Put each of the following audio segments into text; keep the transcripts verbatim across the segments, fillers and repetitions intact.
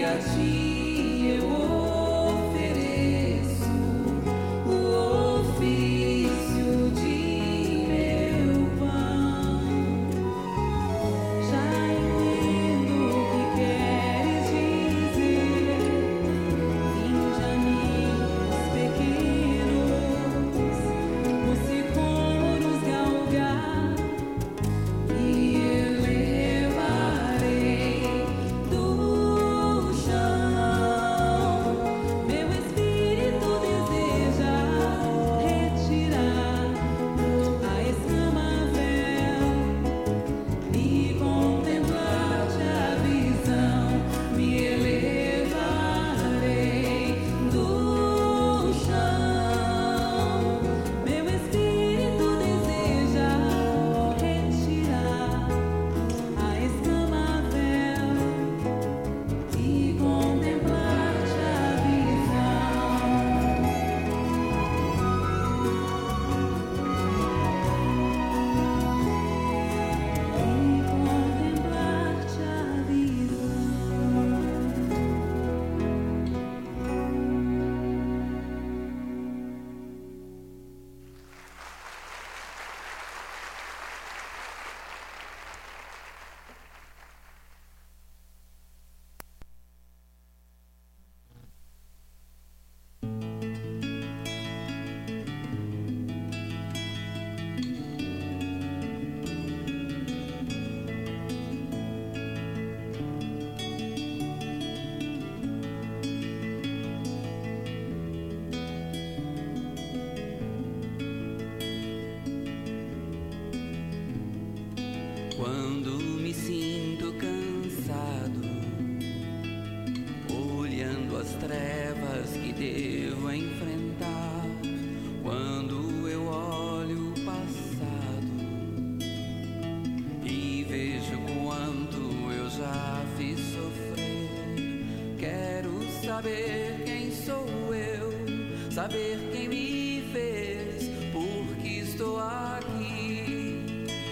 saber quem sou eu, saber quem me fez, porque estou aqui.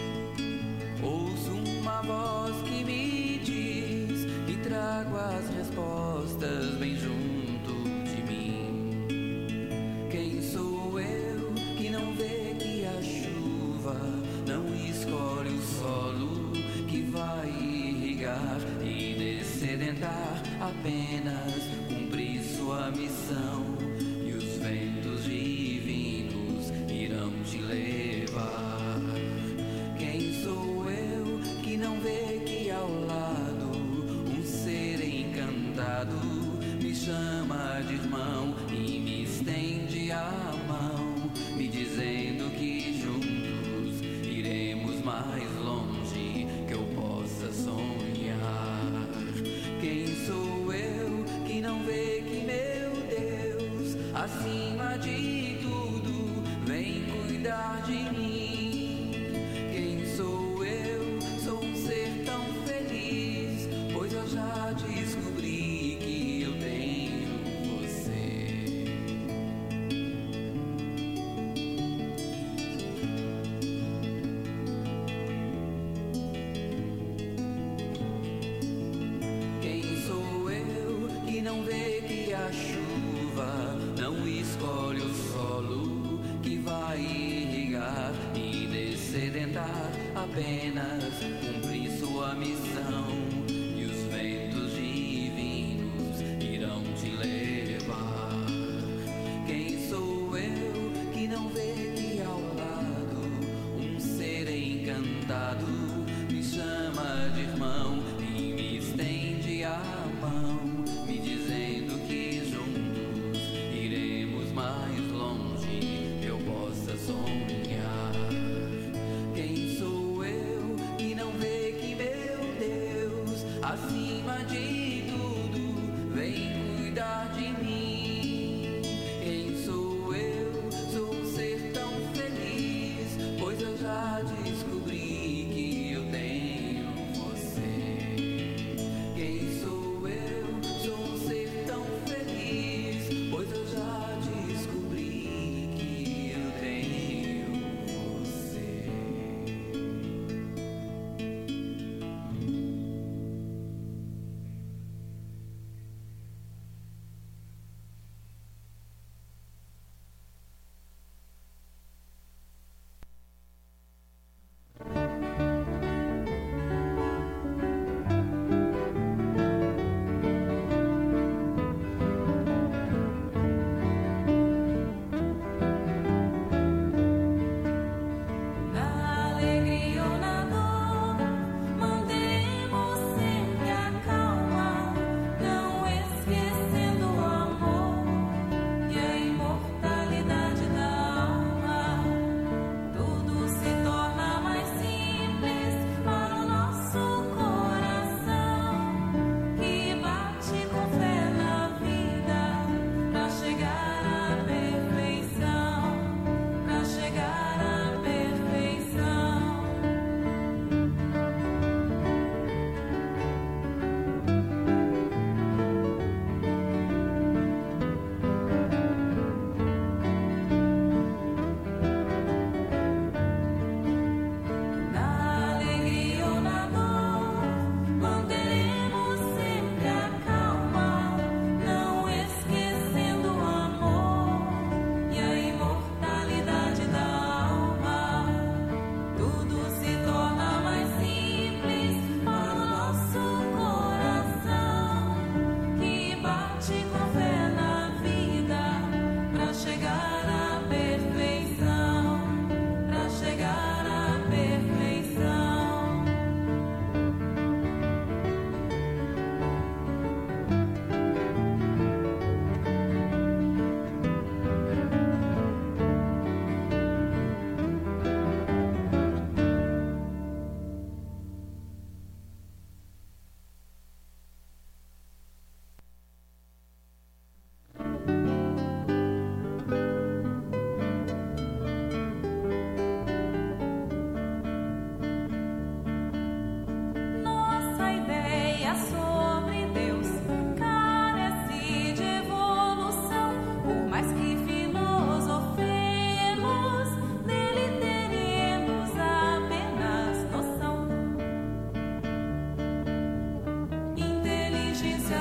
Ouço uma voz que me diz e trago as respostas bem junto de mim. Quem sou eu que não vê que a chuva não escolhe o solo que vai irrigar e descedentar, apenas cumprir sua missão, e os ventos divinos irão te levar. Quem sou eu que não vê que ao lado um ser encantado me chama de irmão e me estende a mão, me dizendo que juntos iremos mais longe que eu possa sonhar. Quem sou eu que não vê que meu Deus, acima de tudo, vem cuidar de mim? Quem sou eu? Sou um ser tão feliz, pois eu já descobri que eu tenho você. Quem sou eu que não vê que a chuva não escolhe o solo que vai irrigar e descedentar, apenas cumprir sua missão, e os ventos divinos irão te levar. Quem sou eu que não vê que ao lado um ser encantado me chama de irmão e me estende a mão, me dizendo que juntos iremos mais longe que eu possa sonhar. Quem sou eu que não vê que meu Deus, acima de tudo, vem cuidar de mim? Quem sou eu? Sou um ser tão feliz, pois eu já descobri que eu tenho você. Quem sou eu? Sou um ser tão feliz, pois eu já descobri que eu tenho você.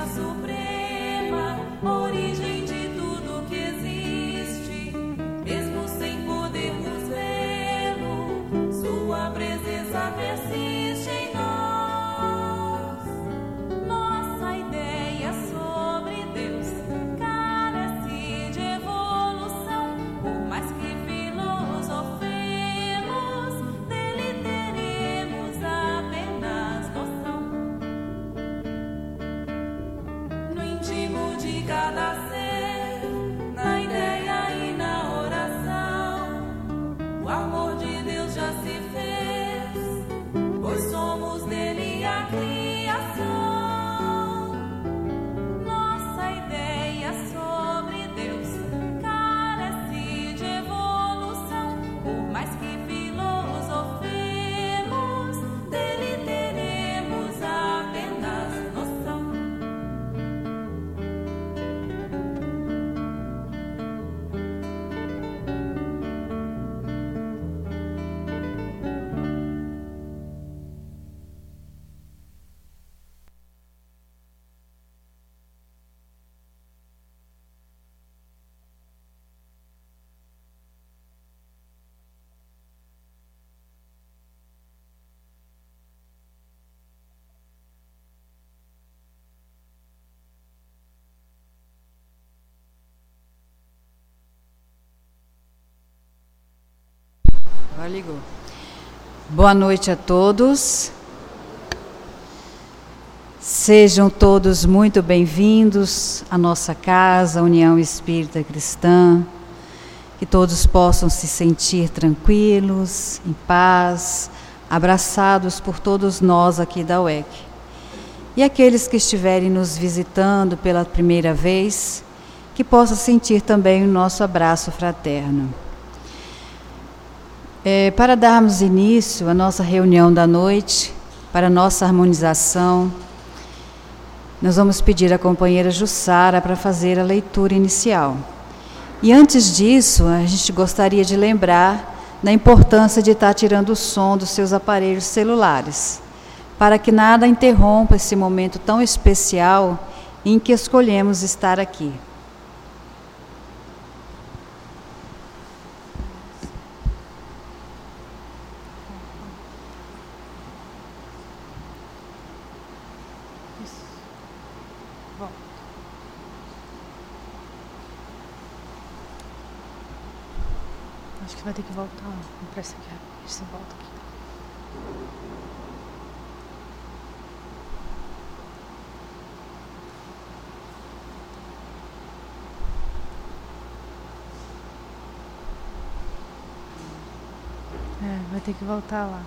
suprema, origem de tudo que existe, mesmo sem podermos vê-lo, sua presença persiste em nós. Nossa ideia sobre Deus carece de evolução, por mais que filosofemos, dele teremos apenas noção. No íntimo de cada ser, na ideia e na oração, o amor de Deus já se fez, pois somos dele a criação. Nossa ideia sobre Deus carece de evolução, por mais que filosofemos, dele teremos apenas noção. Agora ligou. Boa noite a todos. Sejam todos muito bem-vindos à nossa casa, União Espírita Cristã. Que todos possam se sentir tranquilos, em paz, abraçados por todos nós aqui da U E C. E aqueles que estiverem nos visitando pela primeira vez, que possam sentir também o nosso abraço fraterno. É, para darmos início à nossa reunião da noite, para a nossa harmonização, nós vamos pedir à companheira Jussara para fazer a leitura inicial. E antes disso, a gente gostaria de lembrar da importância de estar tirando o som dos seus aparelhos celulares, para que nada interrompa esse momento tão especial em que escolhemos estar aqui. Acho que vai ter que voltar. Não parece que você volta aqui. É, vai ter que voltar lá.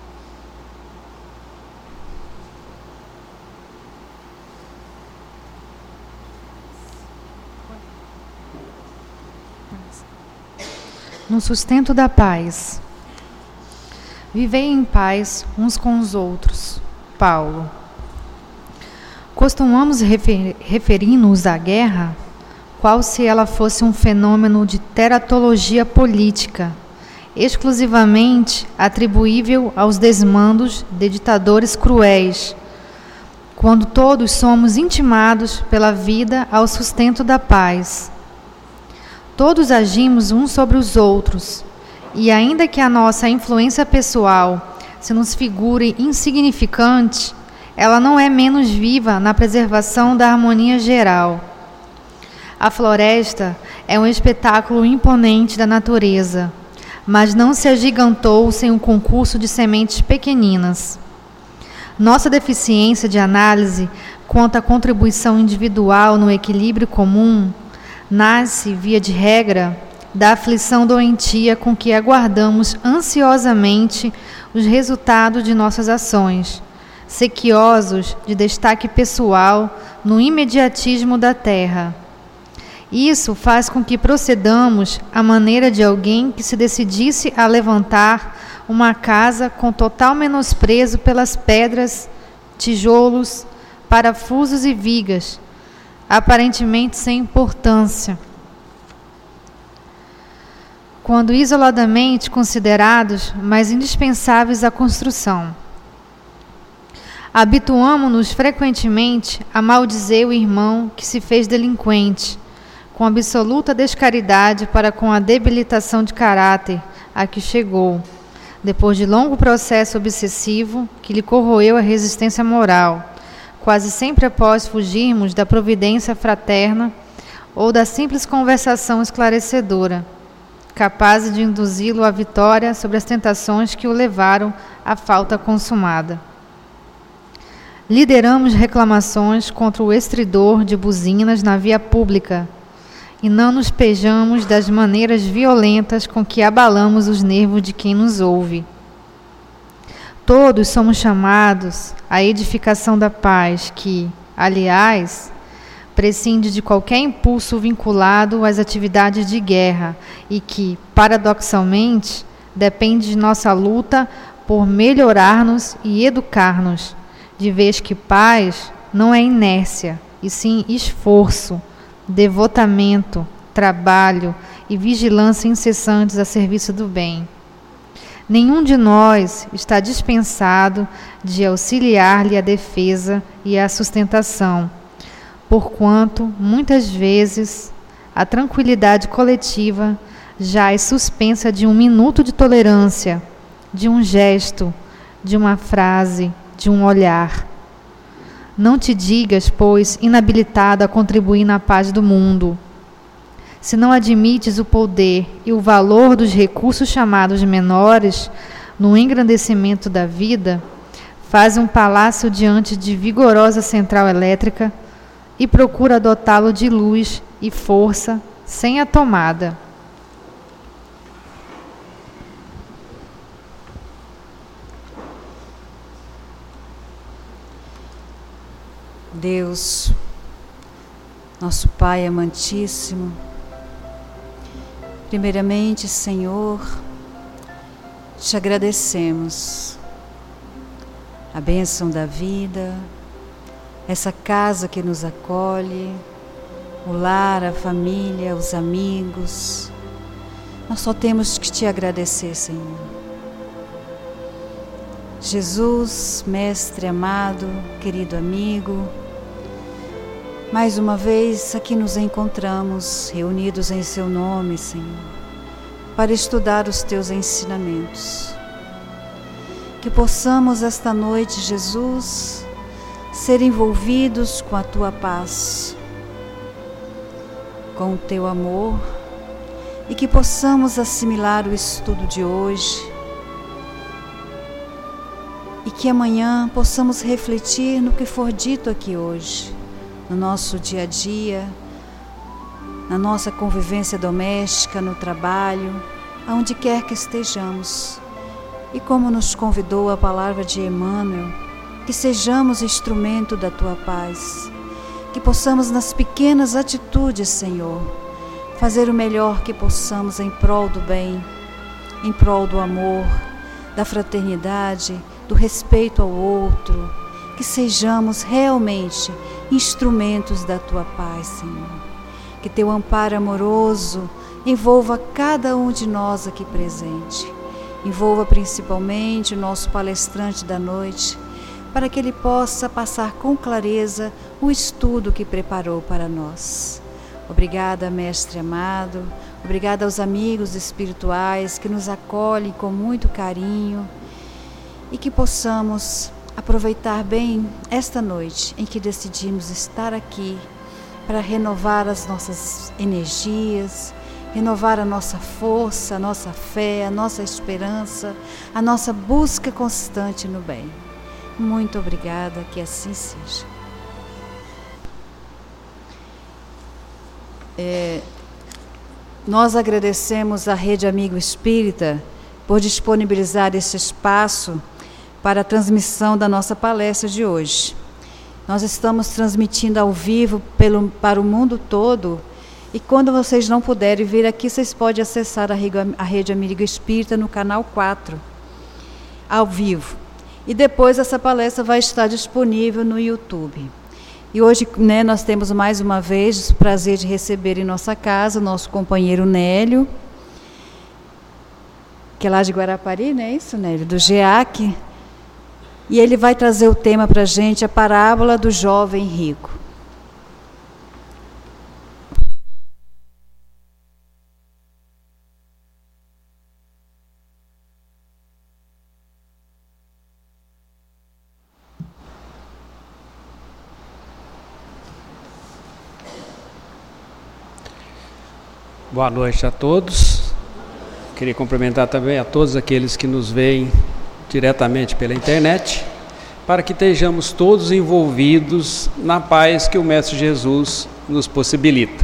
No sustento da paz. Vivei em paz uns com os outros. Paulo. Costumamos refer, referir-nos à guerra, qual se ela fosse um fenômeno de teratologia política, exclusivamente atribuível aos desmandos de ditadores cruéis, quando todos somos intimados pela vida ao sustento da paz. Todos agimos uns sobre os outros, e ainda que a nossa influência pessoal se nos figure insignificante, ela não é menos viva na preservação da harmonia geral. A floresta é um espetáculo imponente da natureza, mas não se agigantou sem um concurso de sementes pequeninas. Nossa deficiência de análise quanto à contribuição individual no equilíbrio comum nasce, via de regra, da aflição doentia com que aguardamos ansiosamente os resultados de nossas ações, sequiosos de destaque pessoal no imediatismo da terra. Isso faz com que procedamos à maneira de alguém que se decidisse a levantar uma casa com total menosprezo pelas pedras, tijolos, parafusos e vigas, aparentemente sem importância, quando isoladamente considerados mais indispensáveis à construção. Habituamo-nos frequentemente a maldizer o irmão que se fez delinquente, com absoluta descaridade para com a debilitação de caráter a que chegou, depois de longo processo obsessivo que lhe corroeu a resistência moral, quase sempre após fugirmos da providência fraterna ou da simples conversação esclarecedora, capaz de induzi-lo à vitória sobre as tentações que o levaram à falta consumada. Lideramos reclamações contra o estridor de buzinas na via pública e não nos pejamos das maneiras violentas com que abalamos os nervos de quem nos ouve. Todos somos chamados à edificação da paz que, aliás, prescinde de qualquer impulso vinculado às atividades de guerra e que, paradoxalmente, depende de nossa luta por melhorar-nos e educar-nos, de vez que paz não é inércia, e sim esforço, devotamento, trabalho e vigilância incessantes a serviço do bem. Nenhum de nós está dispensado de auxiliar-lhe a defesa e a sustentação, porquanto, muitas vezes, a tranquilidade coletiva já é suspensa de um minuto de tolerância, de um gesto, de uma frase, de um olhar. Não te digas, pois, inabilitado a contribuir na paz do mundo. Se não admites o poder e o valor dos recursos chamados menores no engrandecimento da vida, faz um palácio diante de vigorosa central elétrica e procura dotá-lo de luz e força sem a tomada. Deus, nosso Pai amantíssimo, primeiramente, Senhor, te agradecemos a bênção da vida, essa casa que nos acolhe, o lar, a família, os amigos. Nós só temos que te agradecer, Senhor. Jesus, Mestre amado, querido amigo, mais uma vez aqui nos encontramos, reunidos em Seu nome, Senhor, para estudar os Teus ensinamentos. Que possamos esta noite, Jesus, ser envolvidos com a Tua paz, com o Teu amor, e que possamos assimilar o estudo de hoje, e que amanhã possamos refletir no que for dito aqui hoje, no nosso dia a dia, na nossa convivência doméstica, no trabalho, aonde quer que estejamos. E como nos convidou a palavra de Emmanuel, que sejamos instrumento da Tua paz, que possamos nas pequenas atitudes, Senhor, fazer o melhor que possamos em prol do bem, em prol do amor, da fraternidade, do respeito ao outro, que sejamos realmente instrumentos da Tua paz, Senhor. Que Teu amparo amoroso envolva cada um de nós aqui presente. Envolva principalmente o nosso palestrante da noite, para que ele possa passar com clareza o estudo que preparou para nós. Obrigada, Mestre amado. Obrigada aos amigos espirituais que nos acolhem com muito carinho, e que possamos aproveitar bem esta noite em que decidimos estar aqui para renovar as nossas energias, renovar a nossa força, a nossa fé, a nossa esperança, a nossa busca constante no bem. Muito obrigada, que assim seja. É, nós agradecemos à Rede Amigo Espírita por disponibilizar esse espaço para a transmissão da nossa palestra de hoje. Nós estamos transmitindo ao vivo pelo, para o mundo todo, e quando vocês não puderem vir aqui, vocês podem acessar a, a Rede Amigo Espírita no canal quatro, ao vivo. E depois essa palestra vai estar disponível no YouTube. E hoje, né, nós temos mais uma vez o prazer de receber em nossa casa o nosso companheiro Nélio, que é lá de Guarapari, não é isso, Nélio? Do G E A C. e ele vai trazer o tema para a gente, a parábola do jovem rico. Boa noite a todos. Queria cumprimentar também a todos aqueles que nos veem diretamente pela internet, para que estejamos todos envolvidos na paz que o Mestre Jesus nos possibilita.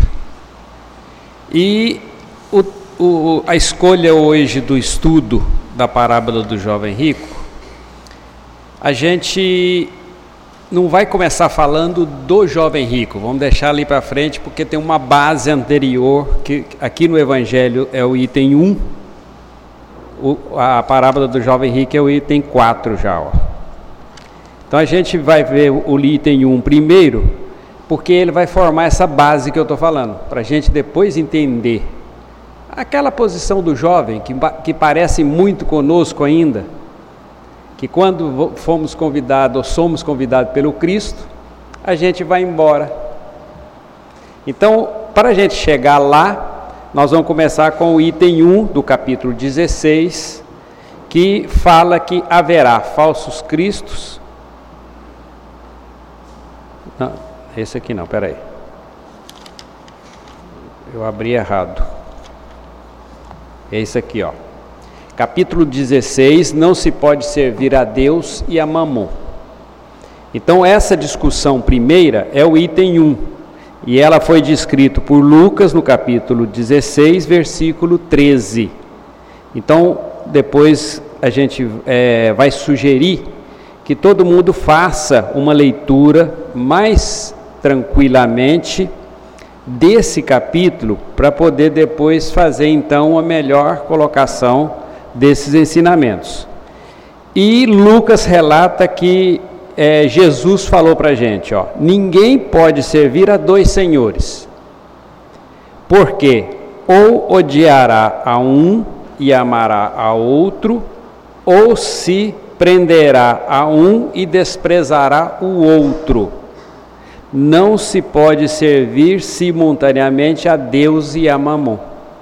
E o, o, a escolha hoje do estudo da parábola do jovem rico, a gente não vai começar falando do jovem rico, vamos deixar ali para frente, porque tem uma base anterior, que aqui no Evangelho é o item um, o, a parábola do jovem rico é o item quatro já. Ó. Então a gente vai ver o, o item um primeiro, porque ele vai formar essa base que eu estou falando, para a gente depois entender aquela posição do jovem, que, que parece muito conosco ainda, que quando fomos convidados, ou somos convidados pelo Cristo, a gente vai embora. Então, para a gente chegar lá, nós vamos começar com o item um do capítulo dezesseis, que fala que haverá falsos cristos. Não, esse aqui não, peraí. Eu abri errado. É esse aqui, ó. Capítulo dezesseis, não se pode servir a Deus e a Mamon. Então essa discussão primeira é o item um, e ela foi descrita por Lucas no capítulo dezesseis, versículo treze. Então depois a gente é, vai sugerir que todo mundo faça uma leitura mais tranquilamente desse capítulo, para poder depois fazer então a melhor colocação desses ensinamentos. E Lucas relata que é, Jesus falou para a gente, ó, ninguém pode servir a dois senhores, porque ou odiará a um e amará a outro, ou se prenderá a um e desprezará o outro. Não se pode servir simultaneamente a Deus e a Mamon.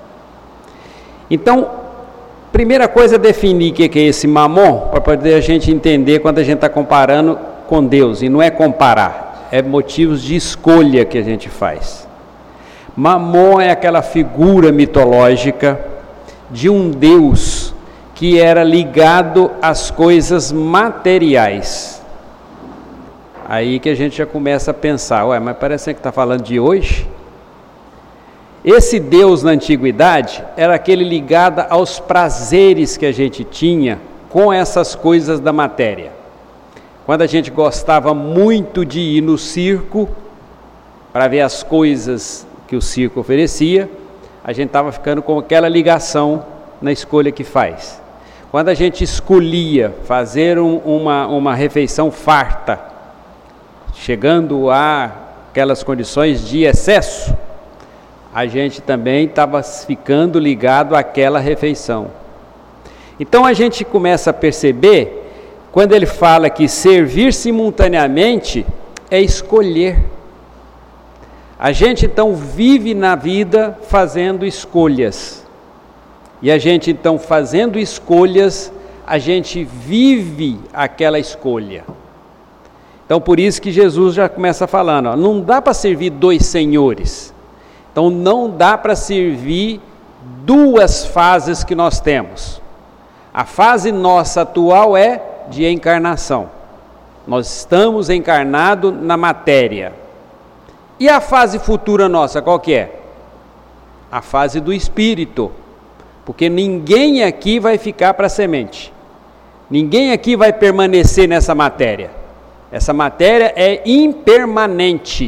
Então, primeira coisa é definir o que é esse mamon, para poder a gente entender quando a gente está comparando com Deus, e não é comparar, é motivos de escolha que a gente faz. Mamon é aquela figura mitológica de um Deus que era ligado às coisas materiais. Aí que a gente já começa a pensar, ué, mas parece que está falando de hoje. Esse Deus na antiguidade era aquele ligado aos prazeres que a gente tinha com essas coisas da matéria. Quando a gente gostava muito de ir no circo para ver as coisas que o circo oferecia, a gente estava ficando com aquela ligação na escolha que faz. Quando a gente escolhia fazer um, uma, uma refeição farta, chegando a aquelas condições de excesso, a gente também estava ficando ligado àquela refeição. Então a gente começa a perceber, quando ele fala que servir simultaneamente é escolher. A gente então vive na vida fazendo escolhas. E a gente então fazendo escolhas, a gente vive aquela escolha. Então por isso que Jesus já começa falando, ó, não dá para servir dois senhores. Então não dá para servir duas fases que nós temos. A fase nossa atual é de encarnação. Nós estamos encarnados na matéria. E a fase futura nossa, qual que é? A fase do espírito. Porque ninguém aqui vai ficar para semente. Ninguém aqui vai permanecer nessa matéria. Essa matéria é impermanente.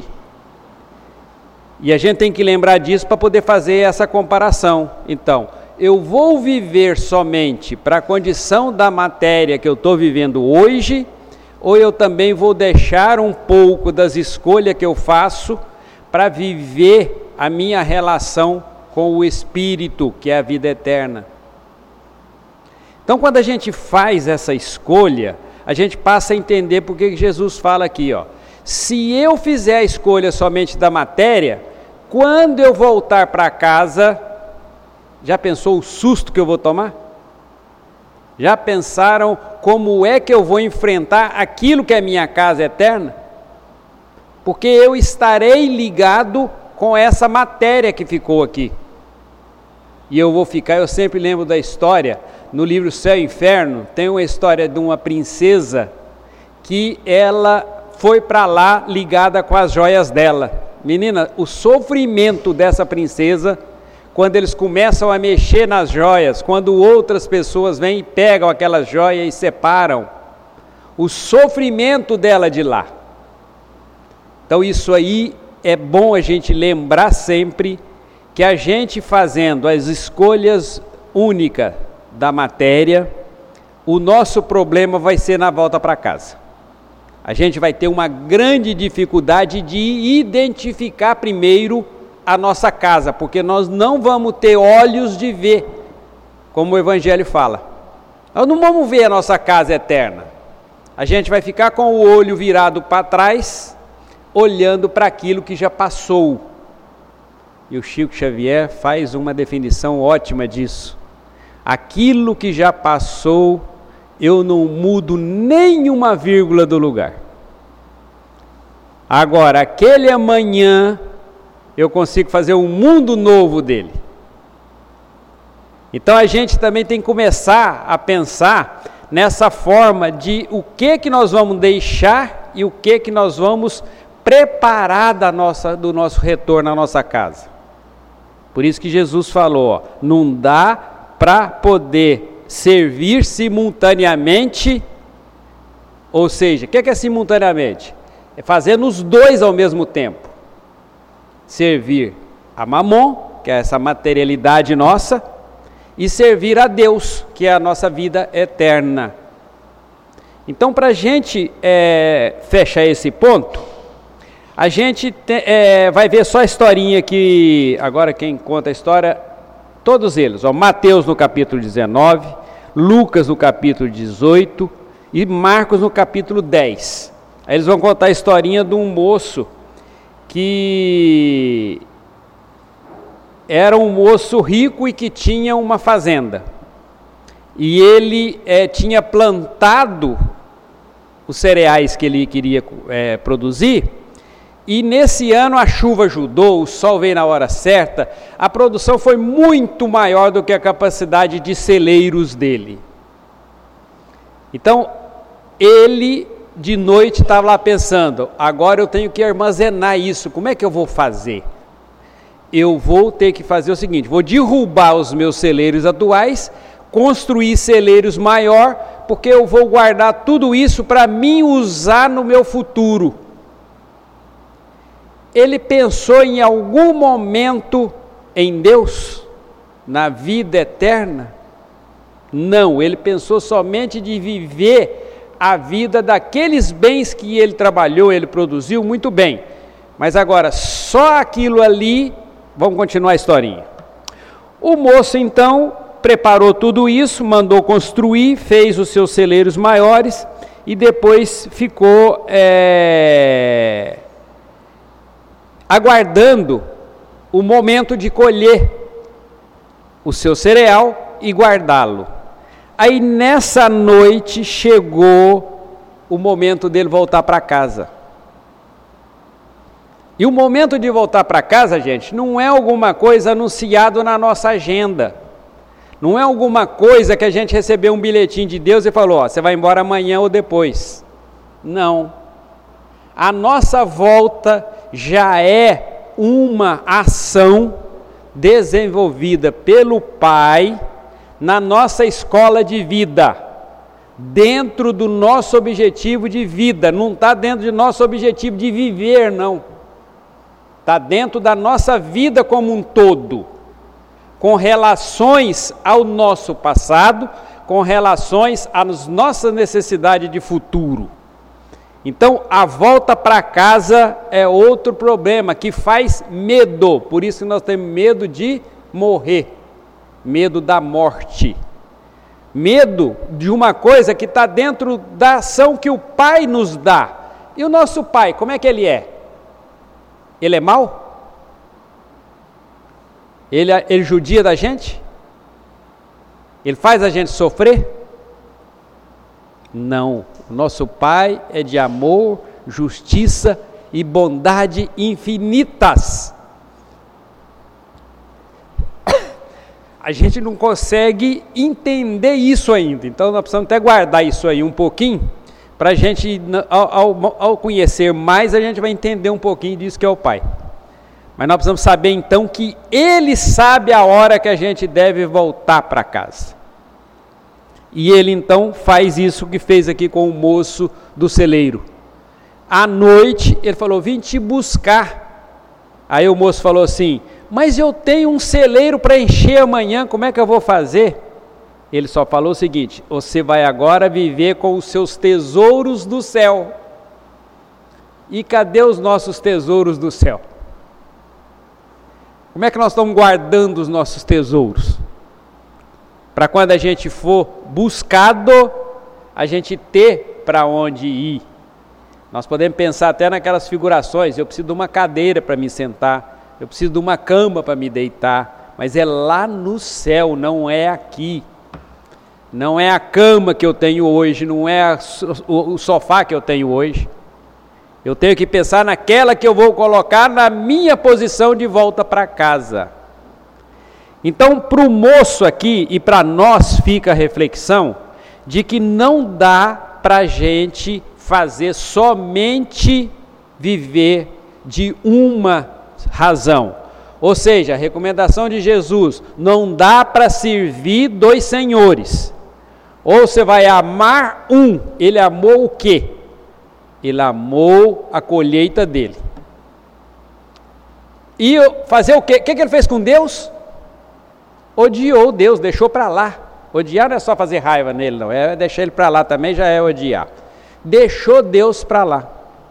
E a gente tem que lembrar disso para poder fazer essa comparação. Então, eu vou viver somente para a condição da matéria que eu estou vivendo hoje, ou eu também vou deixar um pouco das escolhas que eu faço para viver a minha relação com o Espírito, que é a vida eterna. Então, quando a gente faz essa escolha, a gente passa a entender porque que Jesus fala aqui, ó. Se eu fizer a escolha somente da matéria, quando eu voltar para casa, já pensou o susto que eu vou tomar? Já pensaram como é que eu vou enfrentar aquilo que é minha casa eterna? Porque eu estarei ligado com essa matéria que ficou aqui. E eu vou ficar, eu sempre lembro da história, no livro Céu e Inferno, tem uma história de uma princesa que ela foi para lá ligada com as joias dela. Menina, o sofrimento dessa princesa, quando eles começam a mexer nas joias, quando outras pessoas vêm e pegam aquelas joias e separam, o sofrimento dela de lá. Então isso aí é bom a gente lembrar sempre que a gente fazendo as escolhas únicas da matéria, o nosso problema vai ser na volta para casa. A gente vai ter uma grande dificuldade de identificar primeiro a nossa casa, porque nós não vamos ter olhos de ver, como o Evangelho fala. Nós não vamos ver a nossa casa eterna. A gente vai ficar com o olho virado para trás, olhando para aquilo que já passou. E o Chico Xavier faz uma definição ótima disso. Aquilo que já passou, eu não mudo nenhuma vírgula do lugar. Agora, aquele amanhã, eu consigo fazer um mundo novo dele. Então a gente também tem que começar a pensar nessa forma de o que que nós vamos deixar e o que que nós vamos preparar da nossa, do nosso retorno à nossa casa. Por isso que Jesus falou, ó, não dá para poder servir simultaneamente, ou seja, o que é simultaneamente? É fazer os dois ao mesmo tempo. Servir a Mamon, que é essa materialidade nossa, e servir a Deus, que é a nossa vida eterna. Então, para a gente é, fechar esse ponto, a gente te, é, vai ver só a historinha que, agora quem conta a história, todos eles, ó, Mateus no capítulo dezenove, Lucas no capítulo dezoito e Marcos no capítulo dez. Aí eles vão contar a historinha de um moço que era um moço rico e que tinha uma fazenda. E ele é, tinha plantado os cereais que ele queria é, produzir. E nesse ano a chuva ajudou, o sol veio na hora certa, a produção foi muito maior do que a capacidade de celeiros dele. Então, ele de noite estava lá pensando, agora eu tenho que armazenar isso, como é que eu vou fazer? Eu vou ter que fazer o seguinte, vou derrubar os meus celeiros atuais, construir celeiros maior, porque eu vou guardar tudo isso para mim usar no meu futuro. Ele pensou em algum momento em Deus, na vida eterna? Não, ele pensou somente de viver a vida daqueles bens que ele trabalhou, ele produziu muito bem. Mas agora, só aquilo ali, vamos continuar a historinha. O moço então preparou tudo isso, mandou construir, fez os seus celeiros maiores e depois ficou... É... aguardando o momento de colher o seu cereal e guardá-lo. Aí nessa noite chegou o momento dele voltar para casa. E o momento de voltar para casa, gente, não é alguma coisa anunciada na nossa agenda. Não é alguma coisa que a gente recebeu um bilhetinho de Deus e falou, ó, você vai embora amanhã ou depois. Não. A nossa volta já é uma ação desenvolvida pelo Pai na nossa escola de vida, dentro do nosso objetivo de vida, não está dentro do nosso objetivo de viver, não. Está dentro da nossa vida como um todo, com relações ao nosso passado, com relações às nossas necessidades de futuro. Então, a volta para casa é outro problema que faz medo. Por isso que nós temos medo de morrer, medo da morte, Medo de uma coisa que está dentro da ação que o Pai nos dá. E o nosso Pai, como é que Ele é? Ele é mau? Ele, ele judia da gente? Ele faz a gente sofrer? Não. O nosso Pai é de amor, justiça e bondade infinitas. A gente não consegue entender isso ainda, então nós precisamos até guardar isso aí um pouquinho, para a gente, ao, ao, ao conhecer mais, a gente vai entender um pouquinho disso que é o Pai. Mas nós precisamos saber então que Ele sabe a hora que a gente deve voltar para casa. E Ele então faz isso que fez aqui com o moço do celeiro. À noite, Ele falou, vim te buscar. Aí o moço falou assim, mas eu tenho um celeiro para encher amanhã, como é que eu vou fazer? Ele só falou o seguinte, você vai agora viver com os seus tesouros do céu. E cadê os nossos tesouros do céu? Como é que nós estamos guardando os nossos tesouros? Para quando a gente for buscado, a gente ter para onde ir. Nós podemos pensar até naquelas figurações, eu preciso de uma cadeira para me sentar, eu preciso de uma cama para me deitar, mas é lá no céu, não é aqui. Não é a cama que eu tenho hoje, não é a, o, o sofá que eu tenho hoje. Eu tenho que pensar naquela que eu vou colocar na minha posição de volta para casa. Então, para o moço aqui e para nós fica a reflexão de que não dá para a gente fazer somente viver de uma razão. Ou seja, a recomendação de Jesus, não dá para servir dois senhores. Ou você vai amar um, ele amou o quê? Ele amou a colheita dele. E fazer o quê? O que ele fez com Deus? Odiou Deus, deixou para lá. Odiar não é só fazer raiva nele, não, é deixar ele para lá também, já é odiar. Deixou Deus para lá.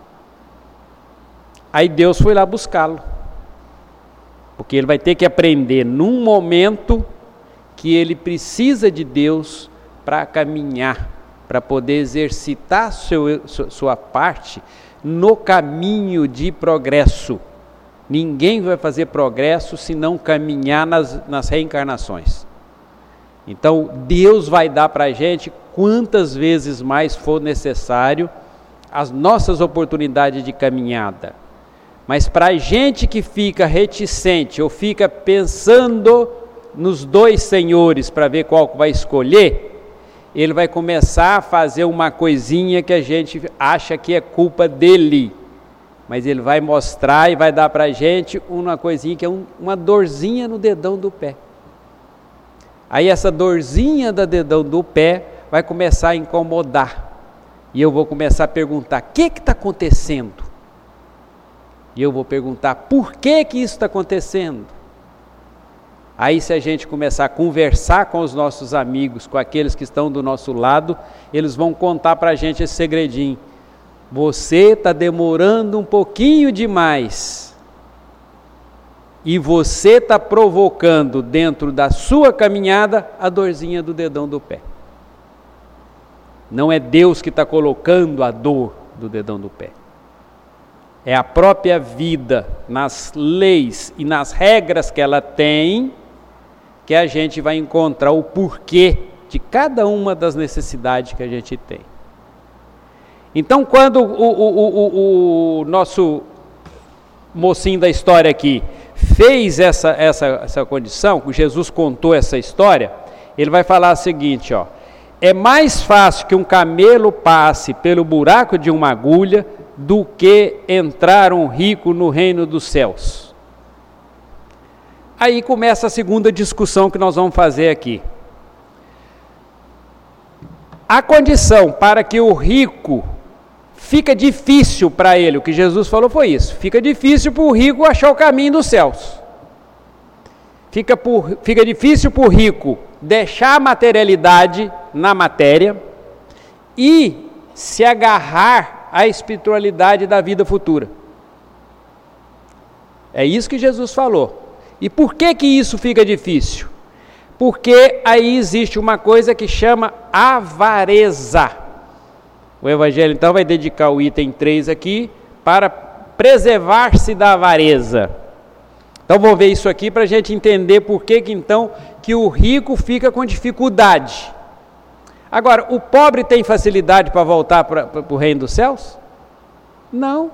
Aí Deus foi lá buscá-lo. Porque ele vai ter que aprender num momento que ele precisa de Deus para caminhar, para poder exercitar seu, sua parte no caminho de progresso. Ninguém vai fazer progresso se não caminhar nas, nas reencarnações. Então Deus vai dar para a gente quantas vezes mais for necessário as nossas oportunidades de caminhada. Mas para a gente que fica reticente ou fica pensando nos dois senhores para ver qual vai escolher, ele vai começar a fazer uma coisinha que a gente acha que é culpa dele. Mas ele vai mostrar e vai dar para a gente uma coisinha que é um, uma dorzinha no dedão do pé. Aí essa dorzinha do dedão do pé vai começar a incomodar. E eu vou começar a perguntar, o que está acontecendo? E eu vou perguntar, por que que isso está acontecendo? Aí se a gente começar a conversar com os nossos amigos, com aqueles que estão do nosso lado, eles vão contar para a gente esse segredinho. Você está demorando um pouquinho demais. E você está provocando dentro da sua caminhada a dorzinha do dedão do pé. Não é Deus que está colocando a dor do dedão do pé. É a própria vida, nas leis e nas regras que ela tem, que a gente vai encontrar o porquê de cada uma das necessidades que a gente tem. Então, quando o, o, o, o nosso mocinho da história aqui fez essa, essa, essa condição, Jesus contou essa história, ele vai falar o seguinte, ó, é mais fácil que um camelo passe pelo buraco de uma agulha do que entrar um rico no reino dos céus. Aí começa a segunda discussão que nós vamos fazer aqui. A condição para que o rico, fica difícil para ele, o que Jesus falou foi isso, fica difícil para o rico achar o caminho dos céus. Fica, por, fica difícil para o rico deixar a materialidade na matéria e se agarrar à espiritualidade da vida futura. É isso que Jesus falou. E por que que isso fica difícil? Porque aí existe uma coisa que chama avareza. O Evangelho então vai dedicar o item três aqui para preservar-se da avareza. Então vamos ver isso aqui para a gente entender por que que então que o rico fica com dificuldade. Agora, o pobre tem facilidade para voltar para o reino dos céus? Não.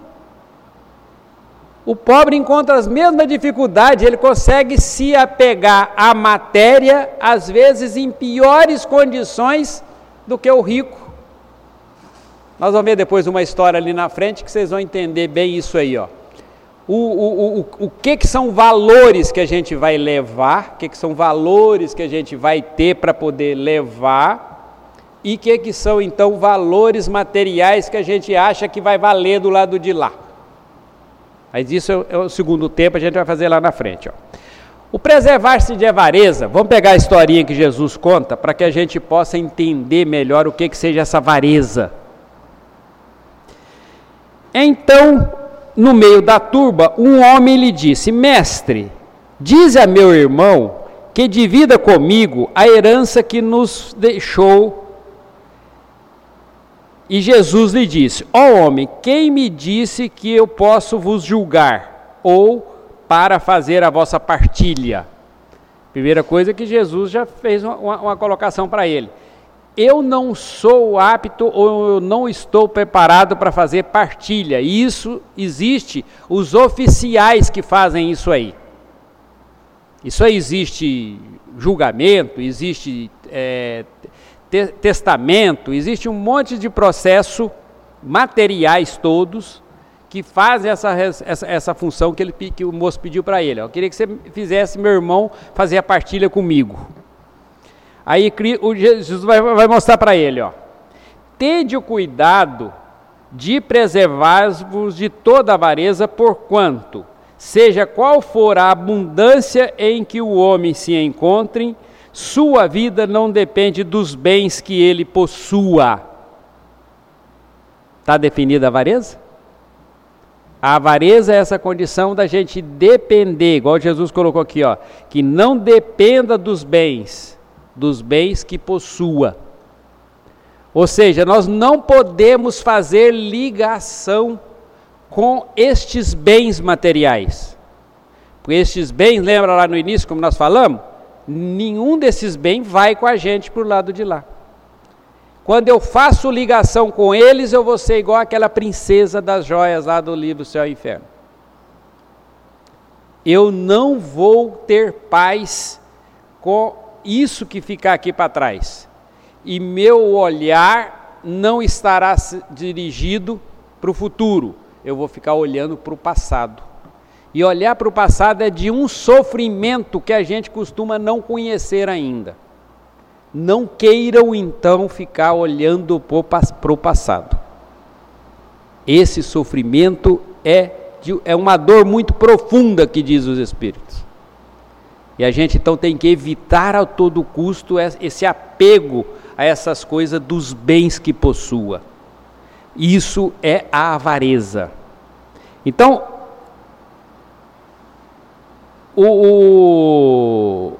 O pobre encontra as mesmas dificuldades, ele consegue se apegar à matéria, às vezes em piores condições do que o rico. Nós vamos ver depois uma história ali na frente que vocês vão entender bem isso aí, ó. O, o, o, o que que são valores que a gente vai levar, o que que são valores que a gente vai ter para poder levar, e o que que são então valores materiais que a gente acha que vai valer do lado de lá. Mas isso é o segundo tempo, a gente vai fazer lá na frente, ó. O preservar-se de avareza, vamos pegar a historinha que Jesus conta, para que a gente possa entender melhor o que que seja essa avareza. Então, no meio da turba, um homem lhe disse: mestre, dize a meu irmão que divida comigo a herança que nos deixou. E Jesus lhe disse: ó homem, quem me disse que eu posso vos julgar, ou para fazer a vossa partilha? Primeira coisa que Jesus já fez uma, uma, uma colocação para ele: eu não sou apto ou eu não estou preparado para fazer partilha. E isso existe, os oficiais que fazem isso aí. Isso aí existe julgamento, existe é, te, testamento, existe um monte de processo, materiais todos, que fazem essa, essa, essa função que, ele, que o moço pediu para ele. Eu queria que você fizesse, meu irmão, fazer a partilha comigo. Aí o Jesus vai, vai mostrar para ele, ó: tende o cuidado de preservar-vos de toda avareza, porquanto, seja qual for a abundância em que o homem se encontre, sua vida não depende dos bens que ele possua. Está definida a avareza? A avareza é essa condição da gente depender, igual Jesus colocou aqui, ó, que não dependa dos bens, dos bens que possua. Ou seja, nós não podemos fazer ligação com estes bens materiais. Porque estes bens, lembra lá no início, como nós falamos? Nenhum desses bens vai com a gente para o lado de lá. Quando eu faço ligação com eles, eu vou ser igual aquela princesa das joias lá do livro Céu e Inferno. Eu não vou ter paz com isso que ficar aqui para trás. E meu olhar não estará dirigido para o futuro. Eu vou ficar olhando para o passado. E olhar para o passado é de um sofrimento que a gente costuma não conhecer ainda. Não queiram então ficar olhando para o passado. Esse sofrimento é, de, é uma dor muito profunda, que diz os Espíritos. E a gente então tem que evitar a todo custo esse apego a essas coisas dos bens que possua. Isso é a avareza. Então, o, o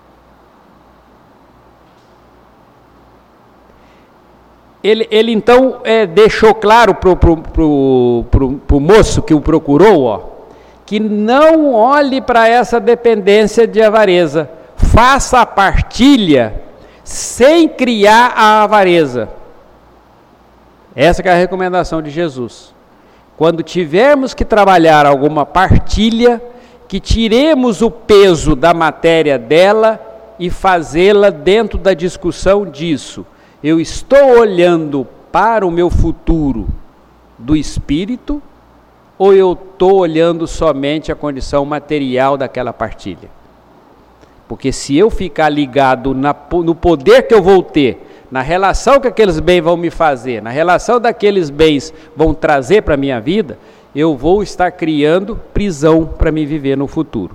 ele, ele então é, deixou claro para o pro, pro, pro, pro moço que o procurou, ó, que não olhe para essa dependência de avareza, faça a partilha sem criar a avareza. Essa que é a recomendação de Jesus. Quando tivermos que trabalhar alguma partilha, que tiremos o peso da matéria dela e fazê-la dentro da discussão disso. Eu estou olhando para o meu futuro do espírito, ou eu estou olhando somente a condição material daquela partilha? Porque se eu ficar ligado na, no poder que eu vou ter, na relação que aqueles bens vão me fazer, na relação daqueles bens vão trazer para a minha vida, eu vou estar criando prisão para me viver no futuro.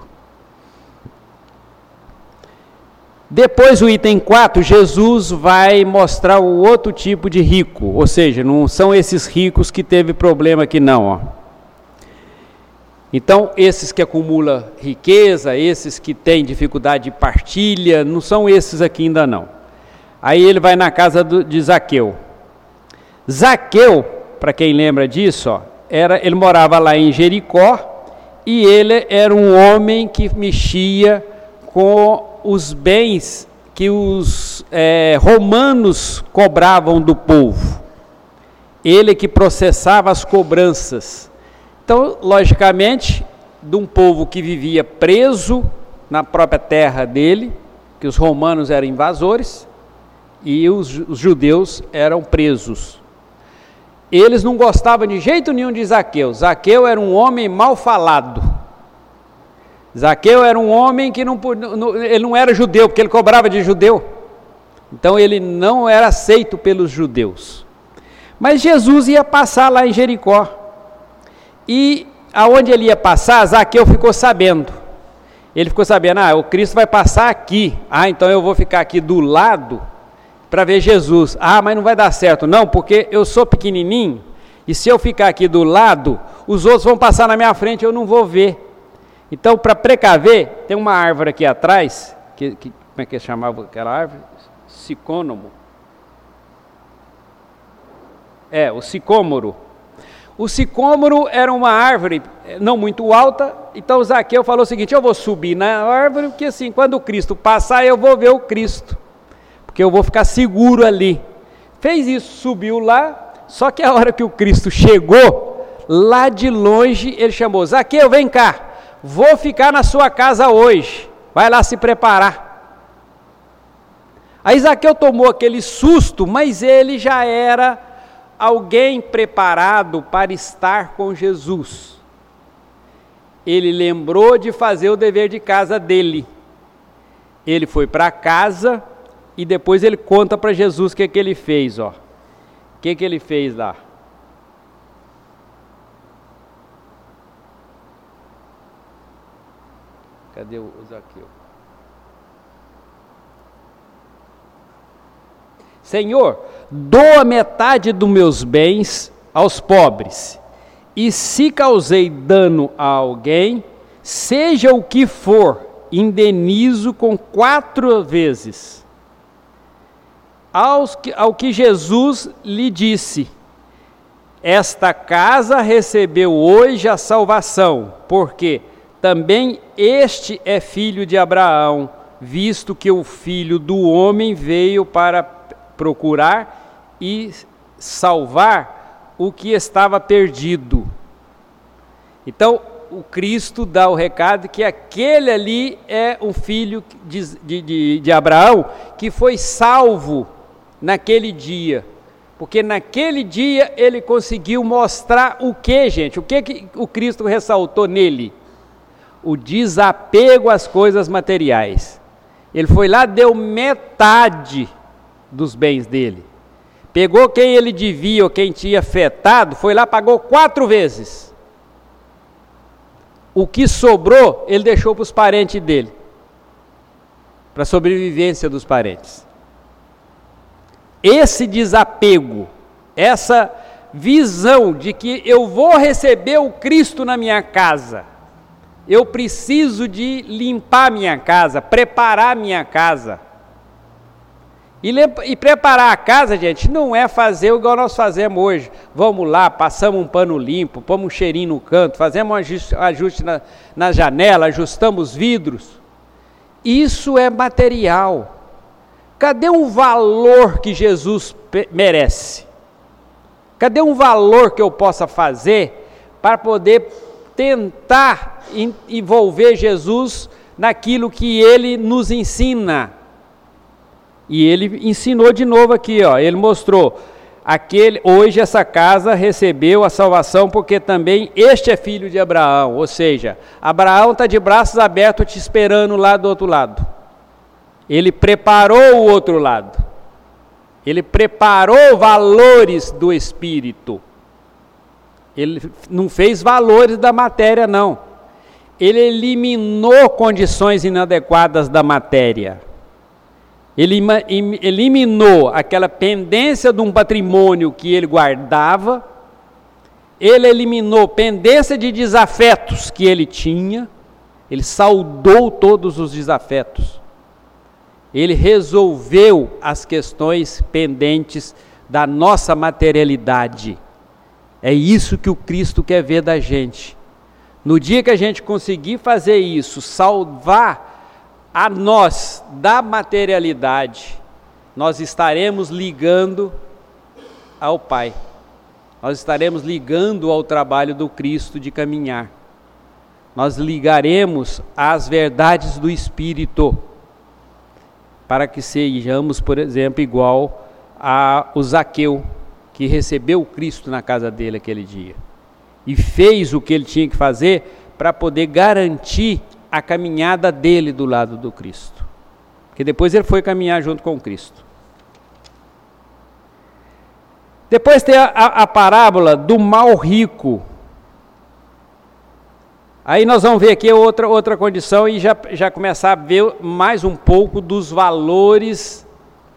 Depois, o item quatro, Jesus vai mostrar o outro tipo de rico, ou seja, não são esses ricos que teve problema aqui não, ó. Então, esses que acumulam riqueza, esses que têm dificuldade de partilha, não são esses aqui ainda não. Aí ele vai na casa do, de Zaqueu. Zaqueu, para quem lembra disso, ó, era, ele morava lá em Jericó, e ele era um homem que mexia com os bens que os é, romanos cobravam do povo. Ele que processava as cobranças. Então, logicamente, de um povo que vivia preso na própria terra dele, que os romanos eram invasores e os, os judeus eram presos. Eles não gostavam de jeito nenhum de Zaqueu. Zaqueu era um homem mal falado. Zaqueu era um homem que não, não, ele não era judeu, porque ele cobrava de judeu. Então ele não era aceito pelos judeus. Mas Jesus ia passar lá em Jericó. E aonde ele ia passar, Zaqueu ficou sabendo. Ele ficou sabendo, ah, o Cristo vai passar aqui. Ah, então eu vou ficar aqui do lado para ver Jesus. Ah, mas não vai dar certo. Não, porque eu sou pequenininho e se eu ficar aqui do lado, os outros vão passar na minha frente e eu não vou ver. Então, para precaver, tem uma árvore aqui atrás, que, que, como é que chamava aquela árvore? Sicônomo. É, o sicômoro. O sicômoro era uma árvore não muito alta, então Zaqueu falou o seguinte, eu vou subir na árvore, porque assim, quando o Cristo passar, eu vou ver o Cristo, porque eu vou ficar seguro ali. Fez isso, subiu lá, só que a hora que o Cristo chegou, lá de longe, ele chamou, Zaqueu, vem cá, vou ficar na sua casa hoje, vai lá se preparar. Aí Zaqueu tomou aquele susto, mas ele já era alguém preparado para estar com Jesus. Ele lembrou de fazer o dever de casa dele. Ele foi para casa e depois ele conta para Jesus o que, que ele fez. Ó. O que, que ele fez lá? Cadê o Zaqueu? Senhor, doa metade dos meus bens aos pobres, e se causei dano a alguém, seja o que for, indenizo com quatro vezes. Aos que, ao que Jesus lhe disse, esta casa recebeu hoje a salvação, porque também este é filho de Abraão, visto que o Filho do Homem veio para procurar e salvar o que estava perdido. Então, o Cristo dá o recado que aquele ali é um filho de, de, de, de Abraão que foi salvo naquele dia. Porque naquele dia ele conseguiu mostrar o que, gente? O que, que o Cristo ressaltou nele? O desapego às coisas materiais. Ele foi lá, deu metade dos bens dele. Pegou quem ele devia ou quem tinha afetado, foi lá, pagou quatro vezes. O que sobrou, ele deixou para os parentes dele. Para a sobrevivência dos parentes. Esse desapego, essa visão de que eu vou receber o Cristo na minha casa, eu preciso de limpar minha casa, preparar minha casa. E, e preparar a casa, gente, não é fazer igual nós fazemos hoje. Vamos lá, passamos um pano limpo, pomos um cheirinho no canto, fazemos um ajuste, ajuste na, na janela, ajustamos vidros. Isso é material. Cadê um valor que Jesus merece? Cadê um valor que eu possa fazer para poder tentar envolver Jesus naquilo que ele nos ensina? E ele ensinou de novo aqui, ó, ele mostrou, aquele, hoje essa casa recebeu a salvação porque também este é filho de Abraão, ou seja, Abraão está de braços abertos te esperando lá do outro lado. Ele preparou o outro lado, ele preparou valores do Espírito, ele não fez valores da matéria não, ele eliminou condições inadequadas da matéria. Ele eliminou aquela pendência de um patrimônio que ele guardava, ele eliminou pendência de desafetos que ele tinha, ele saldou todos os desafetos. Ele resolveu as questões pendentes da nossa materialidade. É isso que o Cristo quer ver da gente. No dia que a gente conseguir fazer isso, salvar a nós da materialidade, nós estaremos ligando ao Pai. Nós estaremos ligando ao trabalho do Cristo de caminhar. Nós ligaremos às verdades do Espírito, para que sejamos, por exemplo, igual a o Zaqueu, que recebeu o Cristo na casa dele aquele dia, e fez o que ele tinha que fazer para poder garantir a caminhada dele do lado do Cristo, porque depois ele foi caminhar junto com o Cristo. Depois tem a, a, a parábola do mal rico. Aí nós vamos ver aqui outra, outra condição e já, já começar a ver mais um pouco dos valores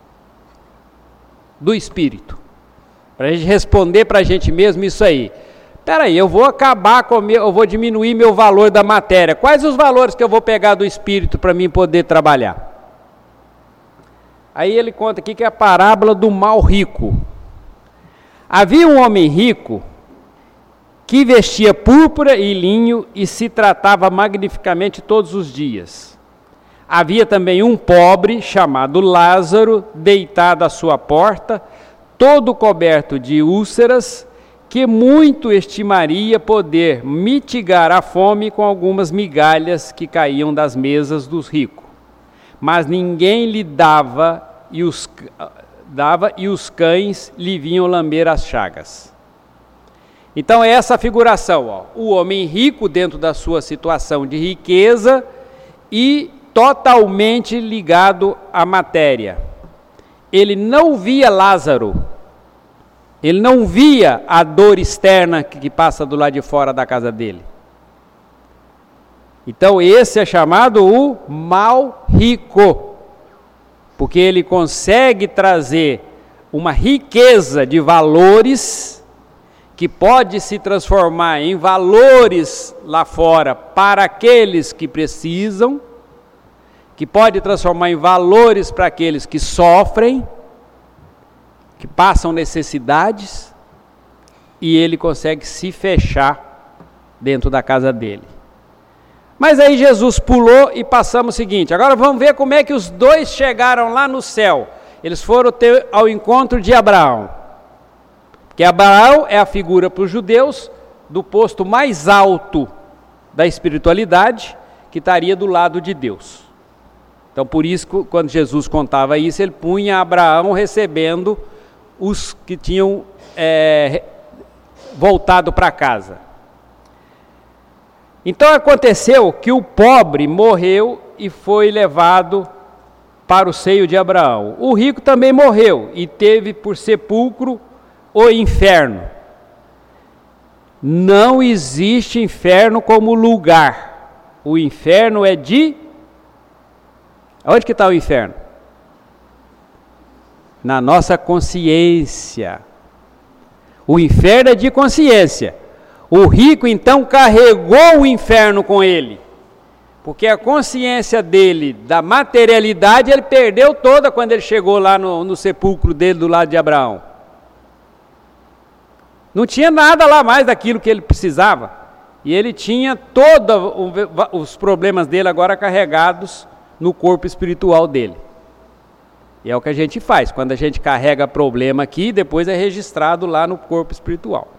do Espírito. Para a gente responder para a gente mesmo isso aí. Espera aí, eu vou acabar com meu, eu vou diminuir meu valor da matéria. Quais os valores que eu vou pegar do Espírito para mim poder trabalhar? Aí ele conta aqui que é a parábola do mal rico. Havia um homem rico que vestia púrpura e linho e se tratava magnificamente todos os dias. Havia também um pobre chamado Lázaro, deitado à sua porta, todo coberto de úlceras, que muito estimaria poder mitigar a fome com algumas migalhas que caíam das mesas dos ricos. Mas ninguém lhe dava e os, dava e os cães lhe vinham lamber as chagas. Então é essa figuração, ó, o homem rico dentro da sua situação de riqueza e totalmente ligado à matéria. Ele não via Lázaro, ele não via a dor externa que, que passa do lado de fora da casa dele. Então esse é chamado o mal rico, porque ele consegue trazer uma riqueza de valores que pode se transformar em valores lá fora para aqueles que precisam, que pode transformar em valores para aqueles que sofrem, que passam necessidades, e ele consegue se fechar dentro da casa dele. Mas aí Jesus pulou e passamos o seguinte, agora vamos ver como é que os dois chegaram lá no céu. Eles foram ter ao encontro de Abraão. Que Abraão é a figura para os judeus do posto mais alto da espiritualidade, que estaria do lado de Deus. Então por isso, quando Jesus contava isso, ele punha Abraão recebendo os que tinham é, voltado para casa. Então aconteceu que o pobre morreu e foi levado para o seio de Abraão. O rico também morreu e teve por sepulcro o inferno. Não existe inferno como lugar. O inferno é de... Onde que está o inferno? Na nossa consciência. O inferno é de consciência. O rico então carregou o inferno com ele, porque a consciência dele, da materialidade, ele perdeu toda quando ele chegou lá no, no sepulcro dele do lado de Abraão. Não tinha nada lá mais daquilo que ele precisava. E ele tinha todos os problemas dele agora carregados no corpo espiritual dele. E é o que a gente faz. Quando a gente carrega problema aqui, depois é registrado lá no corpo espiritual.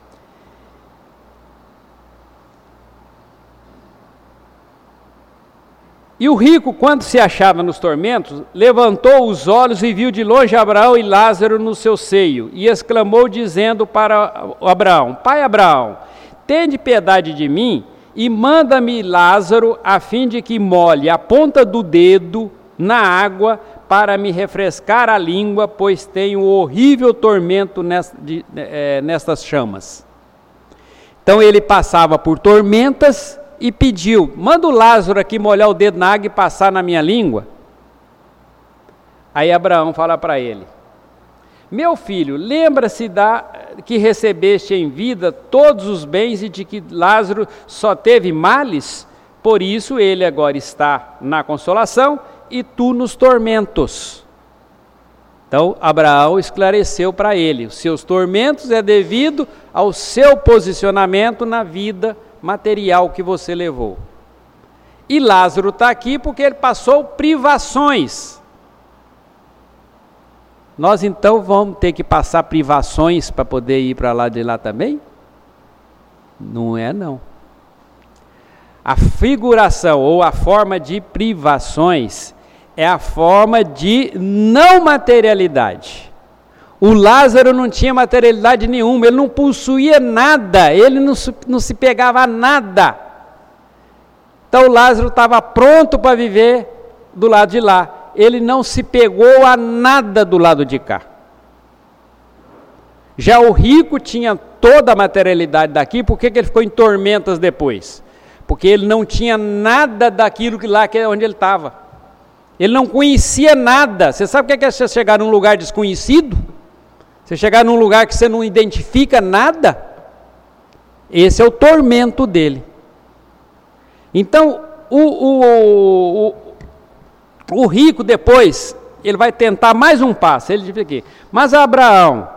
E o rico, quando se achava nos tormentos, levantou os olhos e viu de longe Abraão e Lázaro no seu seio, e exclamou dizendo para Abraão: Pai Abraão, tende piedade de mim e manda-me Lázaro, a fim de que molhe a ponta do dedo na água para me refrescar a língua, pois tenho horrível tormento nesta, de, é, nestas chamas. Então ele passava por tormentas e pediu: manda o Lázaro aqui molhar o dedo na água e passar na minha língua. Aí Abraão fala para ele: meu filho, lembra-se da, que recebeste em vida todos os bens e de que Lázaro só teve males, por isso ele agora está na consolação e tu nos tormentos. Então Abraão esclareceu para ele, os seus tormentos é devido ao seu posicionamento na vida material que você levou. E Lázaro está aqui porque ele passou privações. Nós então vamos ter que passar privações para poder ir para lá de lá também? Não é não. A figuração ou a forma de privações é a forma de não materialidade. O Lázaro não tinha materialidade nenhuma, ele não possuía nada, ele não, não se pegava a nada. Então o Lázaro estava pronto para viver do lado de lá. Ele não se pegou a nada do lado de cá. Já o rico tinha toda a materialidade daqui, por que que ele ficou em tormentas depois? Porque ele não tinha nada daquilo que lá que é onde ele estava. Ele não conhecia nada. Você sabe o que é você chegar num lugar desconhecido? Você chegar num lugar que você não identifica nada? Esse é o tormento dele. Então, o, o, o, o rico depois, ele vai tentar mais um passo. Ele diz aqui, mas Abraão,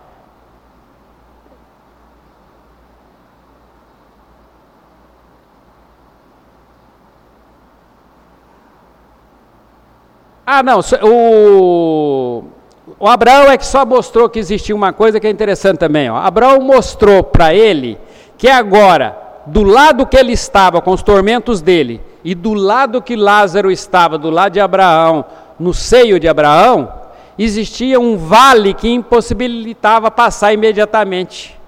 ah não, o, o Abraão é que só mostrou que existia uma coisa que é interessante também. Ó. Abraão mostrou para ele que agora, do lado que ele estava com os tormentos dele, e do lado que Lázaro estava, do lado de Abraão, no seio de Abraão, existia um vale que impossibilitava passar imediatamente.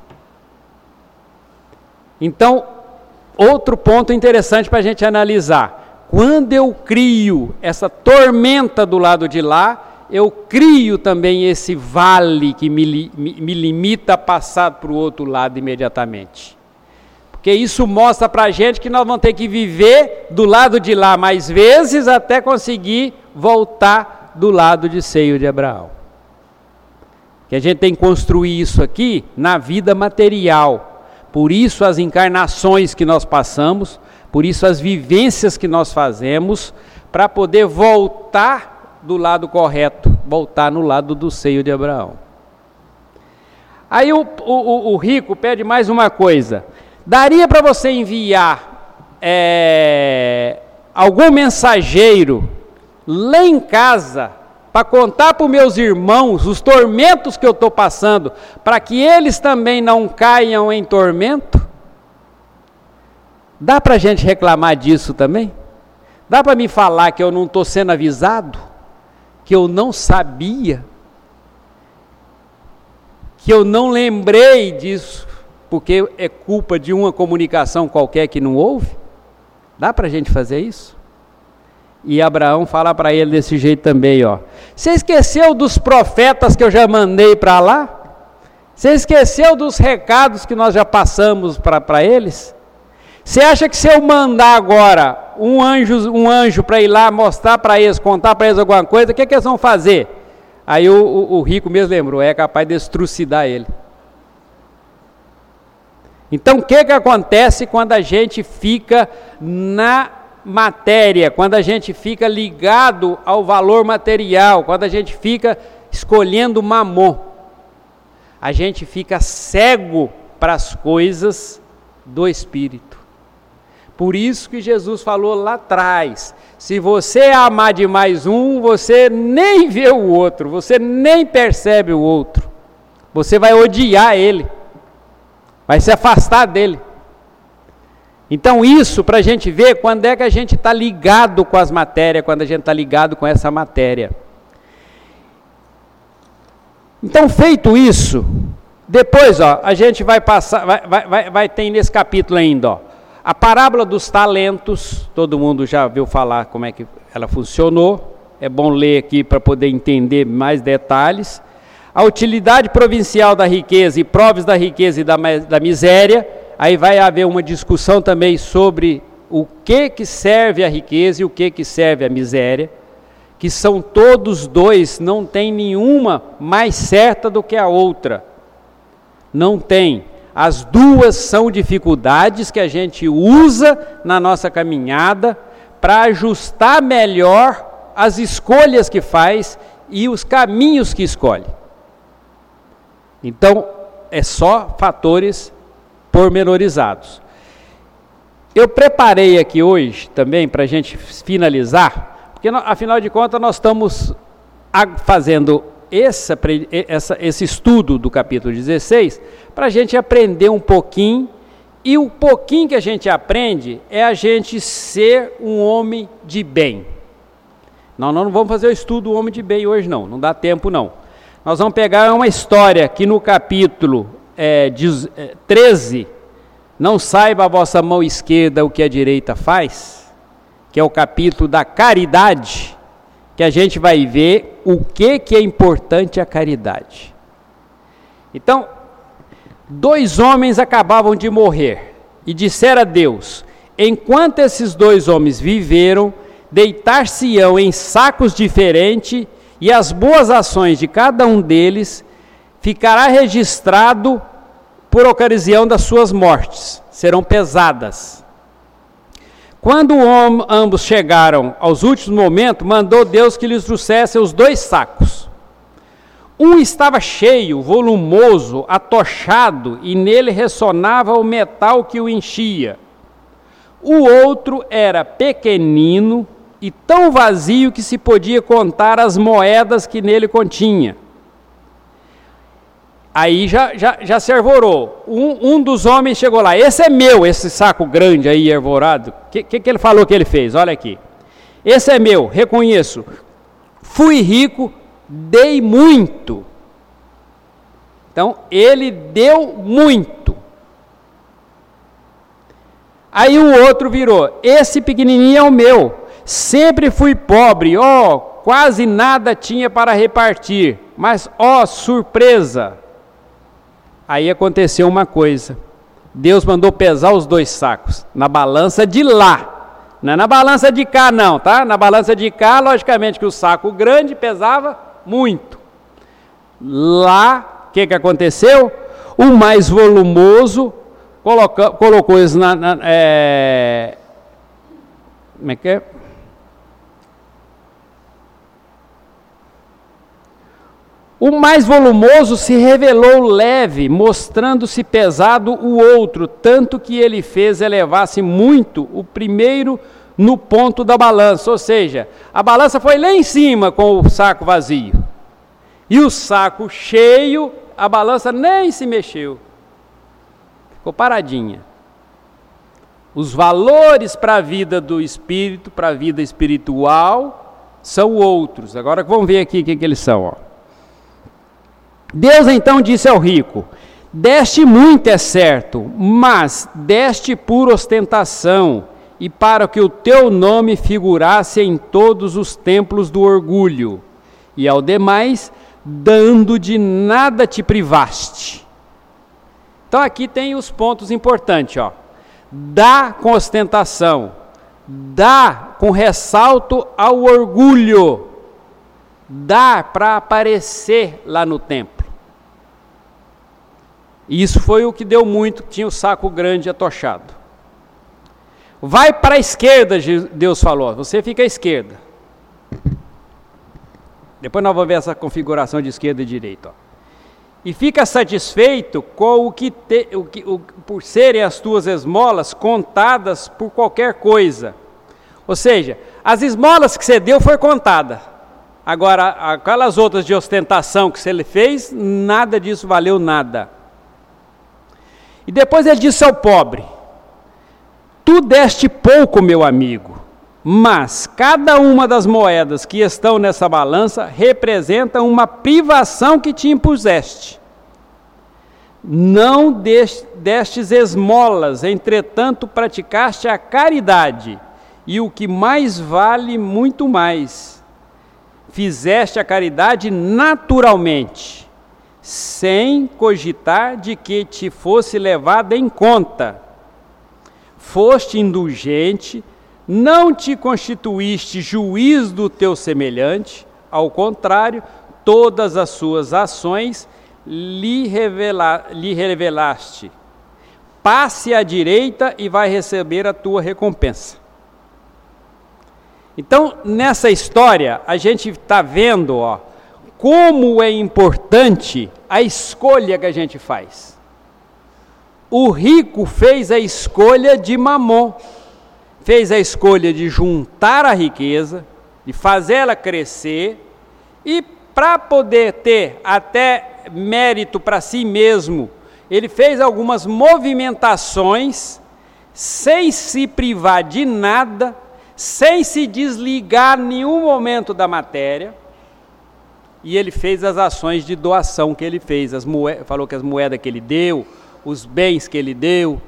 Então, outro ponto interessante para a gente analisar. Quando eu crio essa tormenta do lado de lá, eu crio também esse vale que me, me, me limita a passar para o outro lado imediatamente. Porque isso mostra para a gente que nós vamos ter que viver do lado de lá mais vezes até conseguir voltar do lado de seio de Abraão. Que a gente tem que construir isso aqui na vida material. Por isso as encarnações que nós passamos, por isso as vivências que nós fazemos, para poder voltar do lado correto, voltar no lado do seio de Abraão. Aí o, o, o rico pede mais uma coisa. Daria para você enviar é, algum mensageiro lá em casa para contar para os meus irmãos os tormentos que eu estou passando, para que eles também não caiam em tormento? Dá para a gente reclamar disso também? Dá para me falar que eu não estou sendo avisado? Que eu não sabia? Que eu não lembrei disso? Porque é culpa de uma comunicação qualquer que não houve? Dá para a gente fazer isso? E Abraão fala para ele desse jeito também, ó. Você esqueceu dos profetas que eu já mandei para lá? Você esqueceu dos recados que nós já passamos para eles? Você acha que se eu mandar agora um anjo, um anjo para ir lá mostrar para eles, contar para eles alguma coisa, o que, que eles vão fazer? Aí o, o, o rico mesmo lembrou, é capaz de estrucidar ele. Então, o que, que acontece quando a gente fica na matéria, quando a gente fica ligado ao valor material, quando a gente fica escolhendo mamon? A gente fica cego para as coisas do Espírito. Por isso que Jesus falou lá atrás, se você amar demais um, você nem vê o outro, você nem percebe o outro, você vai odiar ele. Vai se afastar dele. Então isso para a gente ver quando é que a gente está ligado com as matérias, quando a gente está ligado com essa matéria. Então feito isso, depois ó, a gente vai passar, vai, vai, vai, vai ter nesse capítulo ainda, ó, a parábola dos talentos, todo mundo já viu falar como é que ela funcionou, é bom ler aqui para poder entender mais detalhes. A utilidade provincial da riqueza e provas da riqueza e da, da miséria, aí vai haver uma discussão também sobre o que que serve a riqueza e o que que serve a miséria, que são todos dois, não tem nenhuma mais certa do que a outra. Não tem. As duas são dificuldades que a gente usa na nossa caminhada para ajustar melhor as escolhas que faz e os caminhos que escolhe. Então, é só fatores pormenorizados. Eu preparei aqui hoje também para a gente finalizar, porque afinal de contas nós estamos fazendo essa, essa, esse estudo do capítulo dezesseis para a gente aprender um pouquinho, e o pouquinho que a gente aprende é a gente ser um homem de bem. Não, nós não vamos fazer o estudo do homem de bem hoje não, não dá tempo não. Nós vamos pegar uma história que no capítulo é, treze, não saiba a vossa mão esquerda o que a direita faz, que é o capítulo da caridade, que a gente vai ver o que, que é importante a caridade. Então, dois homens acabavam de morrer e disseram a Deus: enquanto esses dois homens viveram, deitar-se-ão em sacos diferentes, e as boas ações de cada um deles ficará registrado por ocasião das suas mortes, serão pesadas. Quando ambos chegaram aos últimos momentos, mandou Deus que lhes trouxessem os dois sacos. Um estava cheio, volumoso, atochado, e nele ressonava o metal que o enchia. O outro era pequenino e tão vazio que se podia contar as moedas que nele continha. Aí já, já, já se arvorou. Um, um dos homens chegou lá: esse é meu, esse saco grande aí, arvorado. O que, que, que ele falou que ele fez? Olha aqui. Esse é meu, reconheço. Fui rico, dei muito. Então, ele deu muito. Aí o outro virou: esse pequenininho é o meu. Sempre fui pobre, ó, oh, quase nada tinha para repartir. Mas, ó, oh, surpresa! Aí aconteceu uma coisa. Deus mandou pesar os dois sacos na balança de lá. Não é na balança de cá não, tá? Na balança de cá, logicamente que o saco grande pesava muito. Lá, o que, que aconteceu? O mais volumoso coloca, colocou isso na... na é, como é que é? O mais volumoso se revelou leve, mostrando-se pesado o outro, tanto que ele fez elevar-se muito o primeiro no ponto da balança. Ou seja, a balança foi lá em cima com o saco vazio. E o saco cheio, a balança nem se mexeu. Ficou paradinha. Os valores para a vida do espírito, para a vida espiritual, são outros. Agora vamos ver aqui o que, que eles são, ó. Deus então disse ao rico: deste muito, é certo, mas deste por ostentação, e para que o teu nome figurasse em todos os templos do orgulho, e ao demais, dando de nada te privaste. Então aqui tem os pontos importantes, ó. Dá com ostentação, dá com ressalto ao orgulho, dá para aparecer lá no templo. E isso foi o que deu muito, tinha o saco grande atochado. Vai para a esquerda, Deus falou, você fica à esquerda. Depois nós vamos ver essa configuração de esquerda e direita. Ó. E fica satisfeito com o que, te, o que o, por serem as tuas esmolas contadas por qualquer coisa. Ou seja, as esmolas que você deu foi contada. Agora, aquelas outras de ostentação que você fez, nada disso valeu nada. E depois ele disse ao pobre: tu deste pouco, meu amigo, mas cada uma das moedas que estão nessa balança representa uma privação que te impuseste. Não destes esmolas, entretanto praticaste a caridade, e o que mais vale, muito mais. Fizeste a caridade naturalmente, sem cogitar de que te fosse levada em conta. Foste indulgente, não te constituíste juiz do teu semelhante, ao contrário, todas as suas ações lhe, revela, lhe revelaste. Passe à direita e vai receber a tua recompensa. Então, nessa história, a gente está vendo, ó, como é importante a escolha que a gente faz. O rico fez a escolha de Mamon, fez a escolha de juntar a riqueza, de fazê-la crescer, e para poder ter até mérito para si mesmo, ele fez algumas movimentações, sem se privar de nada, sem se desligar em nenhum momento da matéria, e ele fez as ações de doação que ele fez, as moedas, falou que as moedas que ele deu, os bens que ele deu.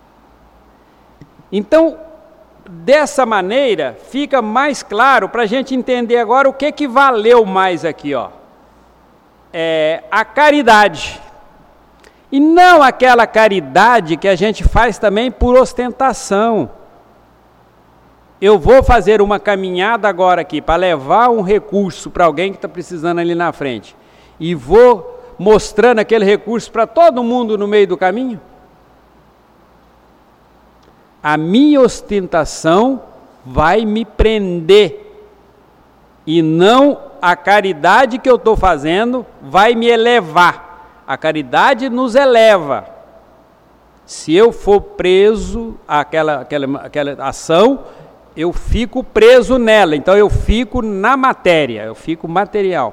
Então, dessa maneira, fica mais claro para a gente entender agora o que que valeu mais aqui, ó. É a caridade. E não aquela caridade que a gente faz também por ostentação. Eu vou fazer uma caminhada agora aqui para levar um recurso para alguém que está precisando ali na frente. E vou mostrando aquele recurso para todo mundo no meio do caminho. A minha ostentação vai me prender. E não a caridade que eu estou fazendo vai me elevar. A caridade nos eleva. Se eu for preso àquela, àquela, àquela ação, eu fico preso nela, então eu fico na matéria, eu fico material.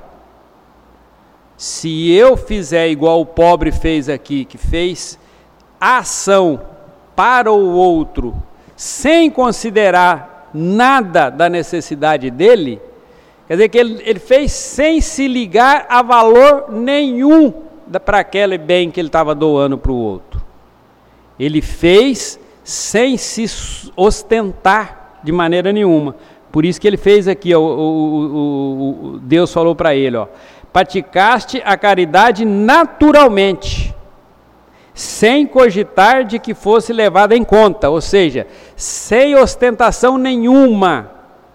Se eu fizer igual o pobre fez aqui, que fez a ação para o outro, sem considerar nada da necessidade dele, quer dizer que ele, ele fez sem se ligar a valor nenhum para aquele bem que ele estava doando para o outro. Ele fez sem se ostentar de maneira nenhuma. Por isso que ele fez aqui, ó, o, o, o, Deus falou para ele, ó, praticaste a caridade naturalmente, sem cogitar de que fosse levada em conta, ou seja, sem ostentação nenhuma.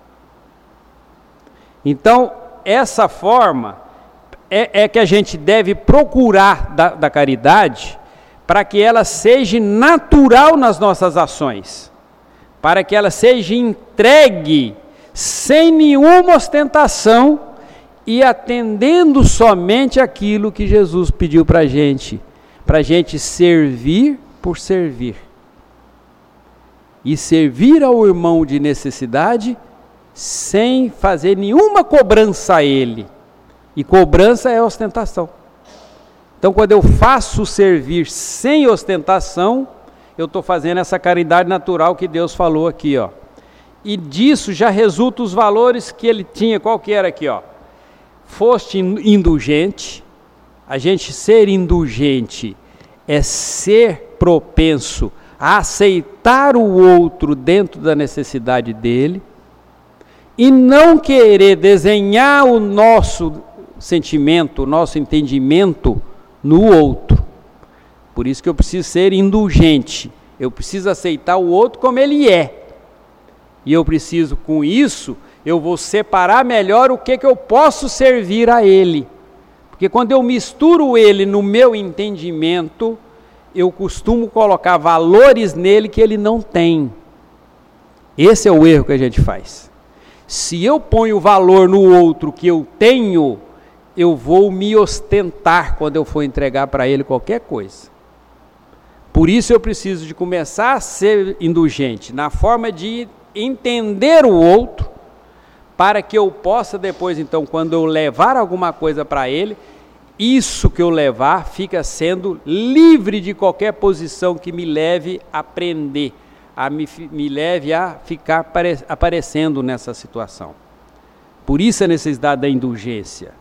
Então, essa forma é, é que a gente deve procurar da, da caridade, para que ela seja natural nas nossas ações, para que ela seja entregue sem nenhuma ostentação e atendendo somente aquilo que Jesus pediu para a gente, para a gente servir por servir. E servir ao irmão de necessidade sem fazer nenhuma cobrança a ele. E cobrança é ostentação. Então, quando eu faço servir sem ostentação, eu estou fazendo essa caridade natural que Deus falou aqui, ó. E disso já resulta os valores que ele tinha, qual que era aqui, ó. Foste indulgente. A gente ser indulgente é ser propenso a aceitar o outro dentro da necessidade dele e não querer desenhar o nosso sentimento, o nosso entendimento no outro. Por isso que eu preciso ser indulgente, eu preciso aceitar o outro como ele é. E eu preciso, com isso, eu vou separar melhor o que, que eu posso servir a ele. Porque quando eu misturo ele no meu entendimento, eu costumo colocar valores nele que ele não tem. Esse é o erro que a gente faz. Se eu ponho valor no outro que eu tenho, eu vou me ostentar quando eu for entregar para ele qualquer coisa. Por isso eu preciso de começar a ser indulgente, na forma de entender o outro, para que eu possa depois, então, quando eu levar alguma coisa para ele, isso que eu levar fica sendo livre de qualquer posição que me leve a aprender, a me, me leve a ficar apare, aparecendo nessa situação. Por isso a necessidade da indulgência.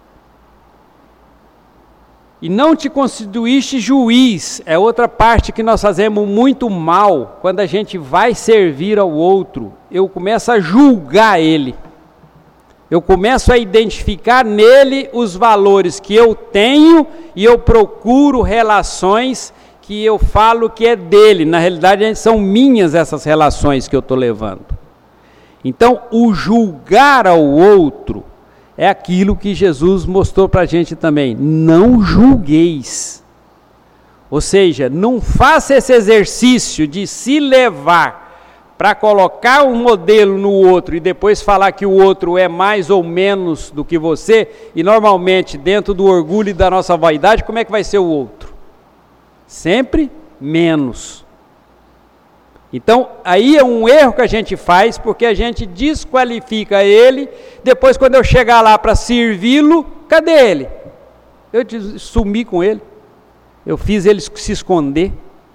E não te constituíste juiz, é outra parte que nós fazemos muito mal, quando a gente vai servir ao outro, eu começo a julgar ele, eu começo a identificar nele os valores que eu tenho e eu procuro relações que eu falo que é dele, na realidade são minhas essas relações que eu estou levando. Então o julgar ao outro é aquilo que Jesus mostrou para a gente também. Não julgueis. Ou seja, não faça esse exercício de se levar para colocar um modelo no outro e depois falar que o outro é mais ou menos do que você, e normalmente dentro do orgulho e da nossa vaidade, como é que vai ser o outro? Sempre menos. Então, aí é um erro que a gente faz, porque a gente desqualifica ele, depois quando eu chegar lá para servi-lo, cadê ele? Eu sumi com ele, eu fiz ele se esconder.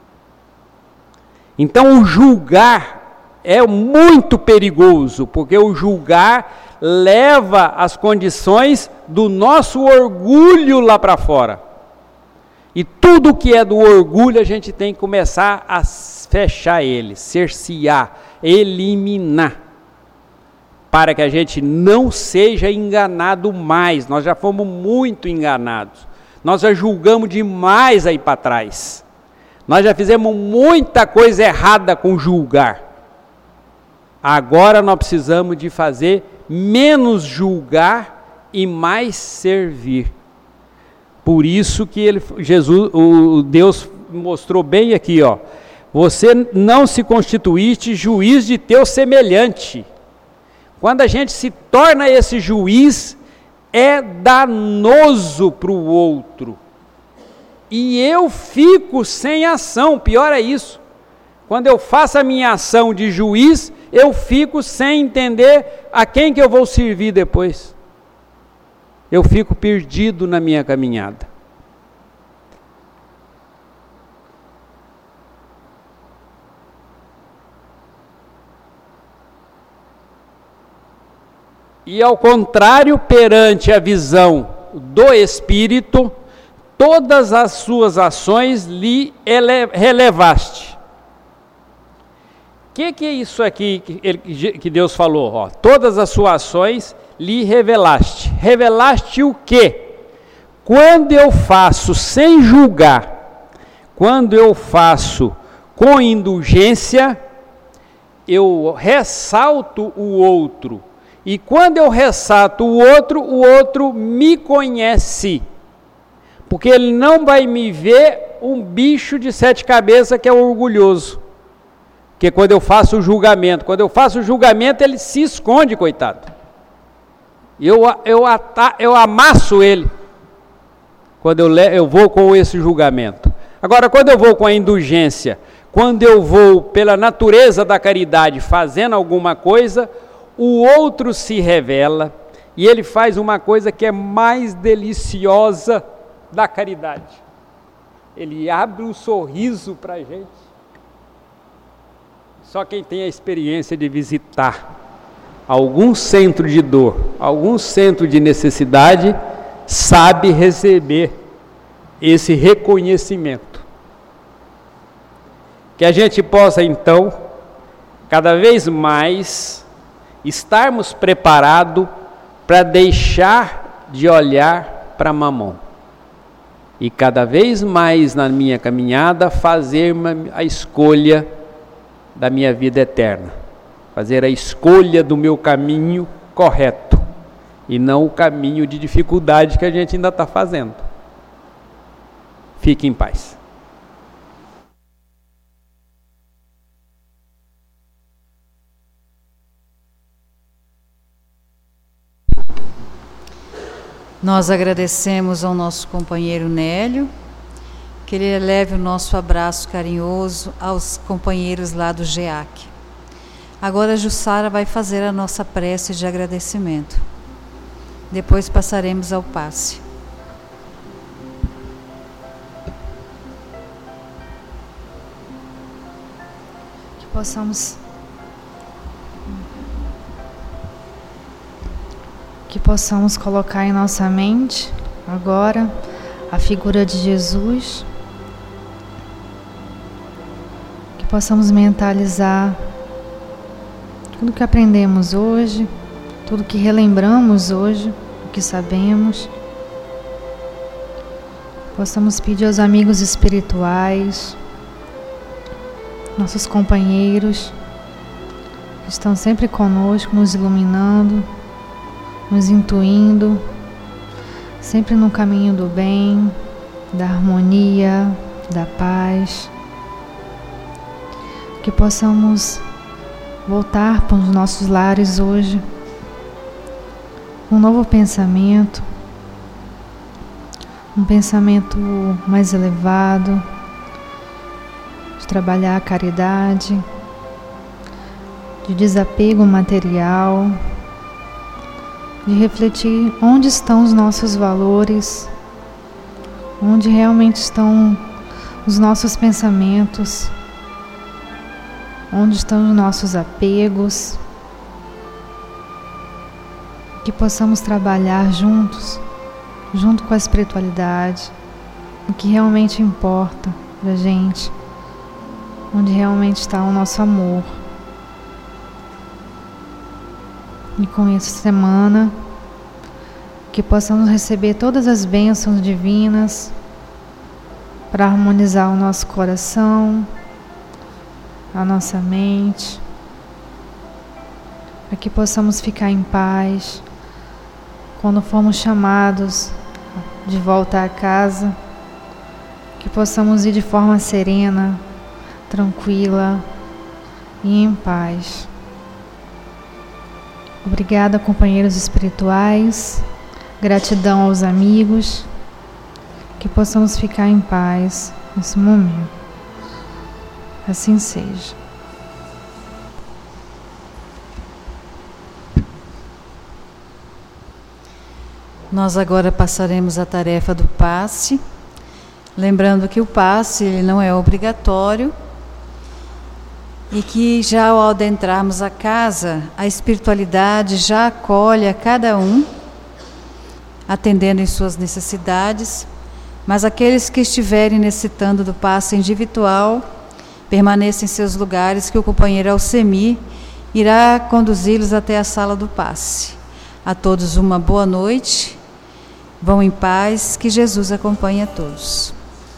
Então o julgar é muito perigoso, porque o julgar leva as condições do nosso orgulho lá para fora. E tudo que é do orgulho a gente tem que começar a fechar ele, cercear, eliminar, para que a gente não seja enganado mais. Nós já fomos muito enganados, nós já julgamos demais aí para trás, nós já fizemos muita coisa errada com julgar. Agora nós precisamos de fazer menos julgar e mais servir. Por isso que ele, Jesus, o Deus mostrou bem aqui, ó. Você não se constituíste juiz de teu semelhante. Quando a gente se torna esse juiz, é danoso para o outro. E eu fico sem ação, pior é isso. Quando eu faço a minha ação de juiz, eu fico sem entender a quem que eu vou servir depois. Eu fico perdido na minha caminhada. E ao contrário, perante a visão do Espírito, todas as suas ações lhe ele- relevaste. O que, que é isso aqui que, ele, que Deus falou? Ó, todas as suas ações lhe revelaste. Revelaste o quê? Quando eu faço sem julgar, quando eu faço com indulgência, eu ressalto o outro. E quando eu ressalto o outro, o outro me conhece. Porque ele não vai me ver um bicho de sete cabeças que é orgulhoso. Porque quando eu faço o julgamento, quando eu faço o julgamento, ele se esconde, coitado. Eu, eu, ata, eu amasso ele, quando eu, eu vou com esse julgamento. Agora, quando eu vou com a indulgência, quando eu vou pela natureza da caridade fazendo alguma coisa, o outro se revela e ele faz uma coisa que é mais deliciosa da caridade. Ele abre um sorriso para a gente. Só quem tem a experiência de visitar algum centro de dor, algum centro de necessidade, sabe receber esse reconhecimento. Que a gente possa então, cada vez mais, estarmos preparados para deixar de olhar para Mamon. E cada vez mais na minha caminhada, fazer a escolha da minha vida eterna. Fazer a escolha do meu caminho correto. E não o caminho de dificuldade que a gente ainda está fazendo. Fique em paz. Nós agradecemos ao nosso companheiro Nélio, que ele leve o nosso abraço carinhoso aos companheiros lá do G E A C. Agora a Jussara vai fazer a nossa prece de agradecimento. Depois passaremos ao passe. Que possamos que possamos colocar em nossa mente agora a figura de Jesus, que possamos mentalizar tudo que aprendemos hoje, tudo que relembramos hoje, o que sabemos. Possamos pedir aos amigos espirituais, nossos companheiros, que estão sempre conosco, nos iluminando, nos intuindo, sempre no caminho do bem, da harmonia, da paz. Que possamos voltar para os nossos lares hoje com um novo pensamento, um pensamento mais elevado, de trabalhar a caridade, de desapego material, de refletir onde estão os nossos valores, onde realmente estão os nossos pensamentos, onde estão os nossos apegos, que possamos trabalhar juntos, junto com a espiritualidade, o que realmente importa pra gente, onde realmente está o nosso amor. E com essa semana, que possamos receber todas as bênçãos divinas para harmonizar o nosso coração, a nossa mente, para que possamos ficar em paz quando formos chamados de volta à casa, que possamos ir de forma serena, tranquila e em paz. Obrigada, companheiros espirituais, gratidão aos amigos, que possamos ficar em paz nesse momento. Assim seja. Nós agora passaremos a tarefa do passe, lembrando que o passe ele não é obrigatório e que já ao adentrarmos a casa, a espiritualidade já acolhe a cada um, atendendo em suas necessidades, mas aqueles que estiverem necessitando do passe individual, permaneçam em seus lugares, que o companheiro Alcemi irá conduzi-los até a sala do passe. A todos uma boa noite, vão em paz, que Jesus acompanhe a todos.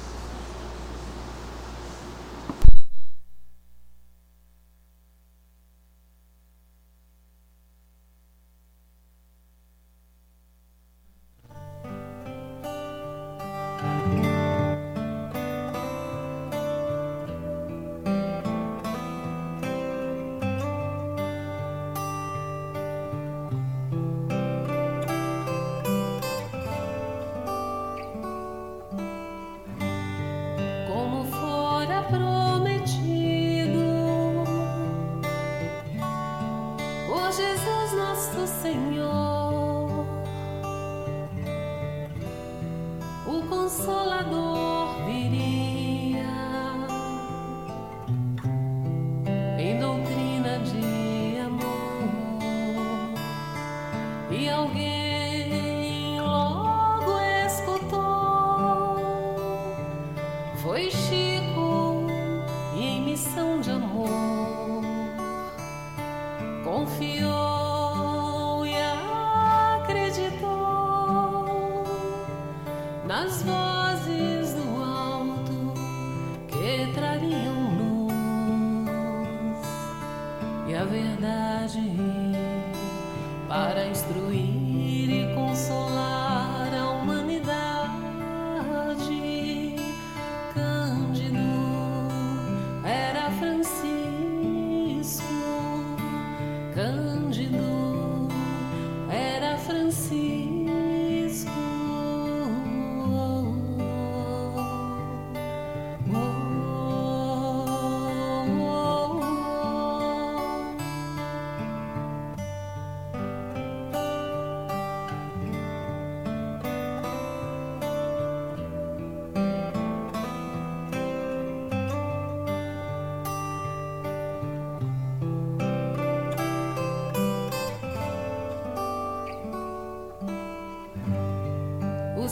O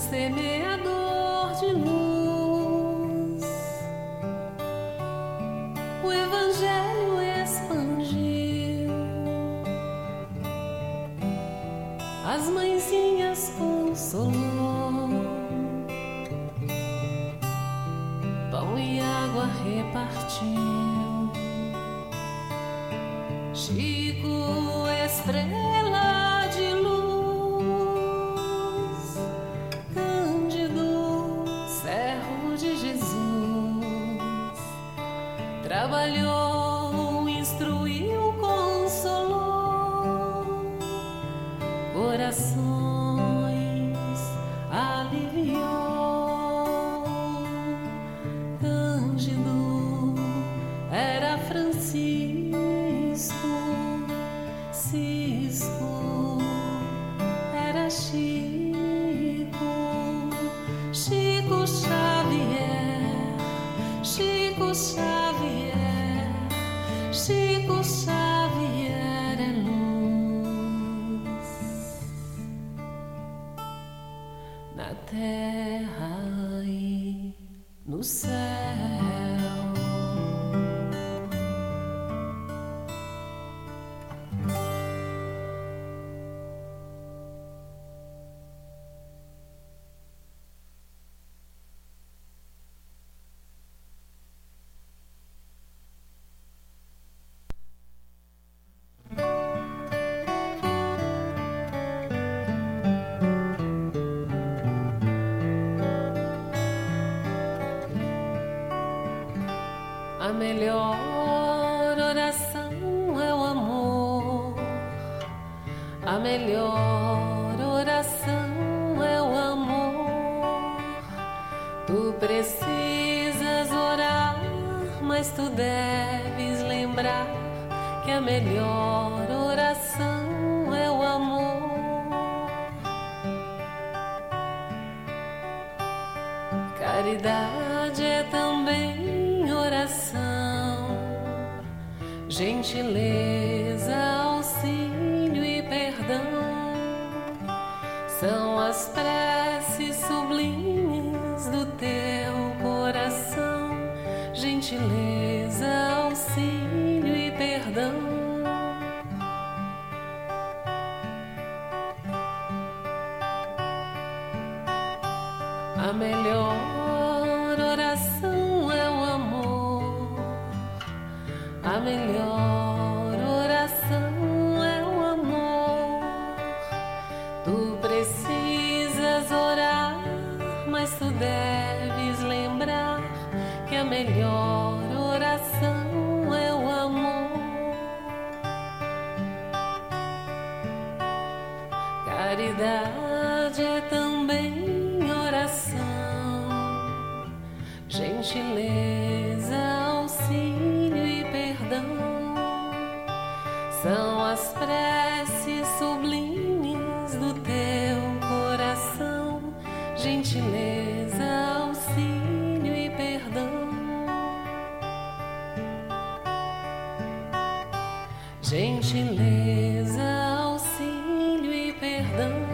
semeador de luz, o Evangelho expandiu, as mãezinhas consolou, pão e água repartiu. Chico, estrela de luz, aliviou. Cândido era Francisco, Cisco era Chico, Chico Xavier, Chico Xavier, Chico Xavier é luz na terra e no céu. A melhor oração é o amor. A melhor oração é o amor. Tu precisas orar, mas tu deves lembrar que a melhor oração é o amor. Caridade é também oração, gentileza, auxílio e perdão são as preces sublimes do teu coração. Gentileza, auxílio e perdão. A melhor oração é o amor. A melhor oração é o amor. Tu precisas orar, mas tu deves lembrar que a melhor oração é o amor. Caridade é também oração, gentileza, auxílio e perdão são as preces sublimes do teu coração. Gentileza, auxílio e perdão. Gentileza, auxílio e perdão.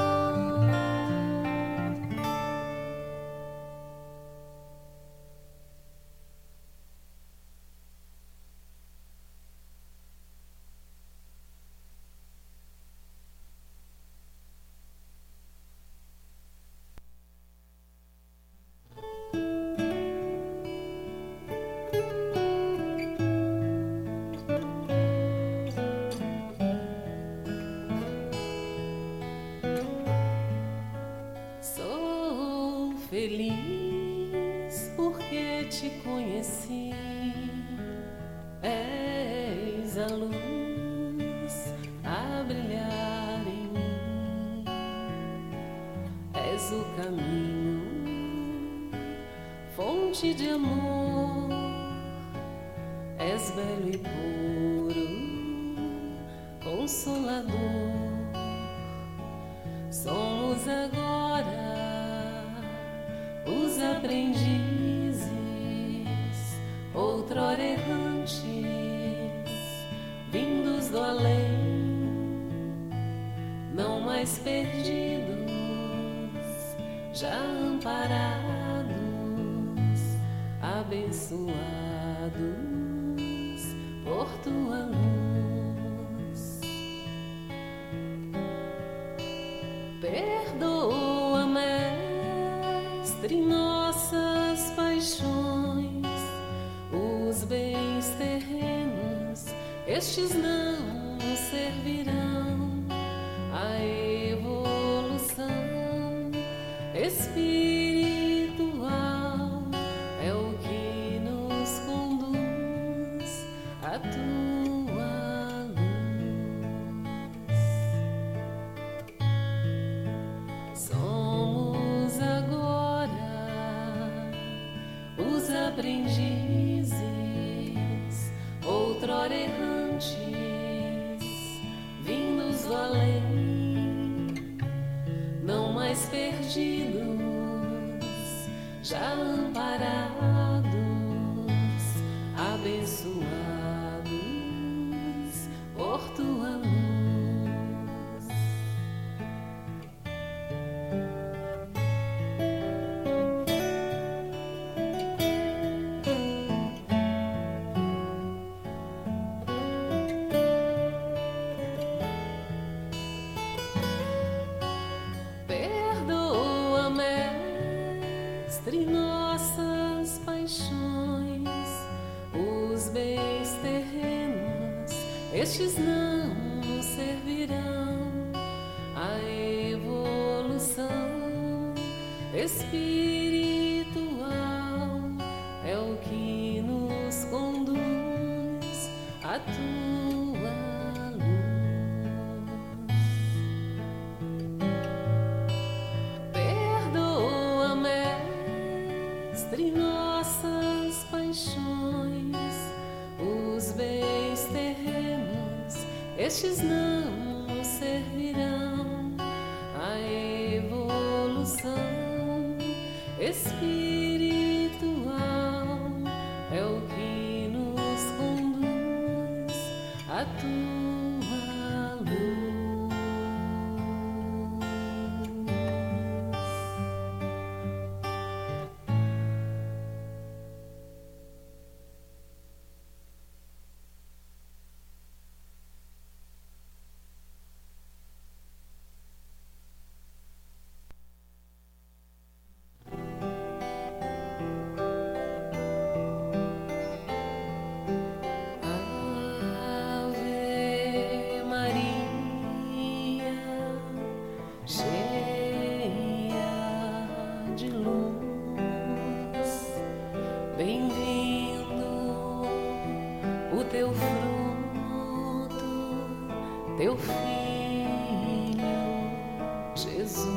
Feliz porque te conheci, és a luz a brilhar em mim, és o caminho, fonte de amor, és belo e puro, consolador. Somos agora os aprendizes, outrora errantes, vindos do além, não mais perdidos, já amparados, abençoados por tua luz. Perdoa, Mestre, nossas paixões, os bens terrenos, estes não servirão à evolução espiritual, é o que nos conduz a tua luz. estes não servirão à evolução espiritual, é o que nos conduz à tua luz. Perdoa, Mestre, nossas paixões, os bens terrenos, estes não servirão à evolução espiritual, é o que nos conduz à tua luz. Ave Maria, cheia de luz, bem-vindo o teu fruto, teu filho Jesus.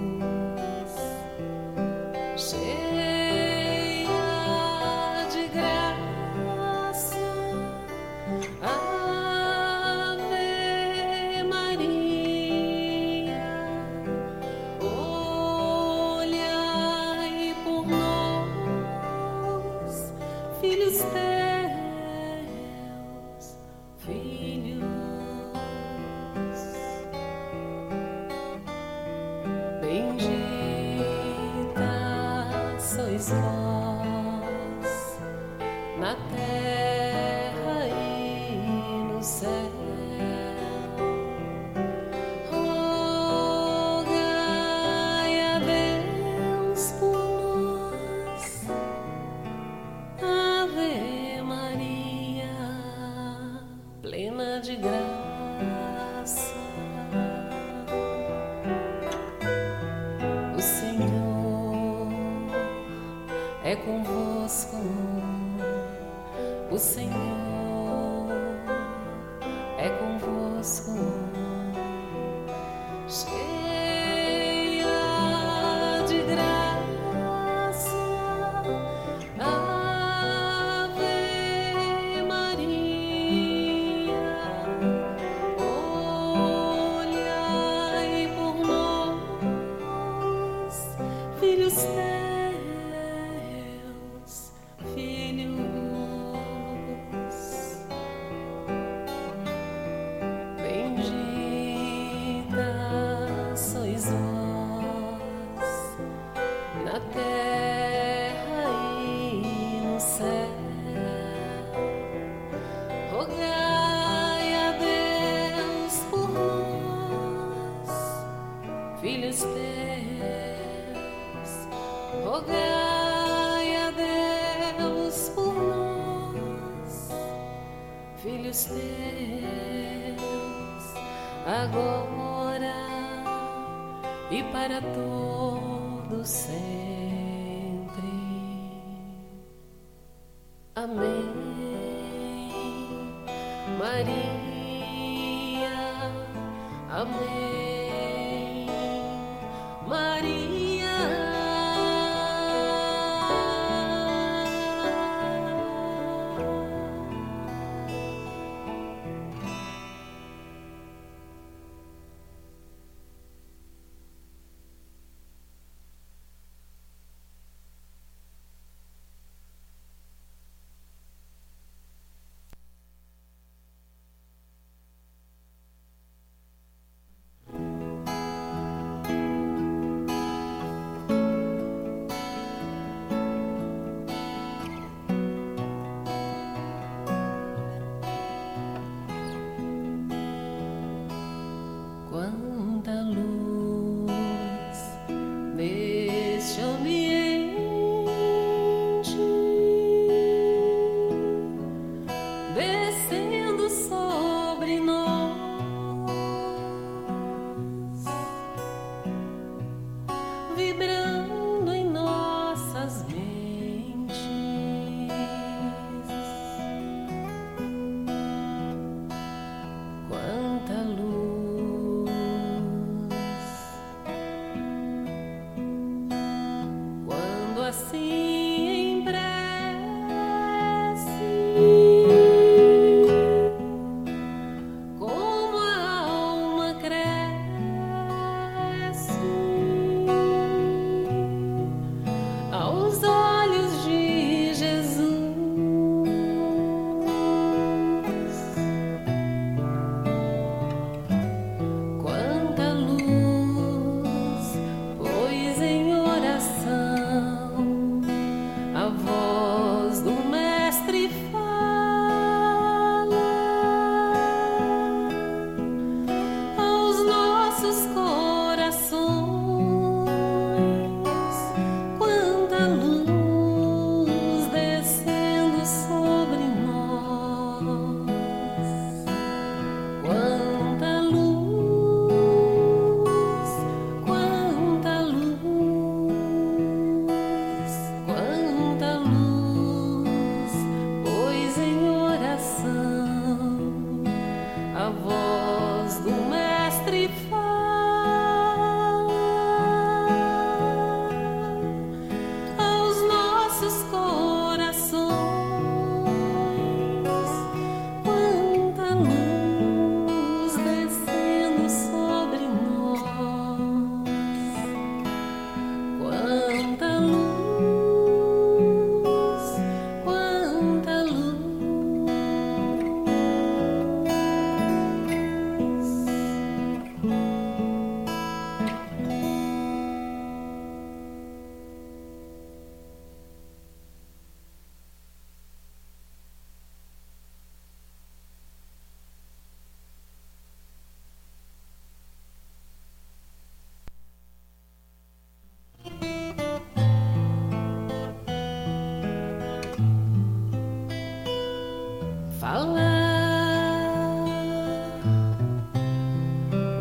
Cheia de graça, Ave Maria, olhai por nós, filhos teus, filhos. Bendita sois vós na terra e no céu. Rogai a Deus por nós, Ave Maria, plena de graça. O Senhor é convosco, o Senhor é convosco. Cheia de graça, Ave Maria, olhai por nós, filhos teus, filhos. Bendita sois vós na terra e no céu. Rogai a Deus por nós, filhos teus. Rogai a Deus por nós, filhos teus, agora e para todo sempre. Amém. Maria, amém. Maria. Quanta luz neste ambiente, descendo sobre nós.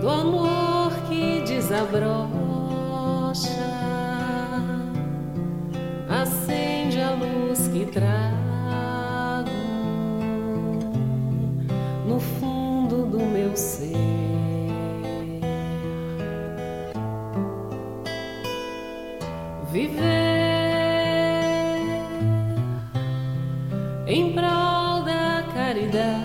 do amor que desabrocha, acende a luz que trago no fundo do meu ser. Viver em prol da caridade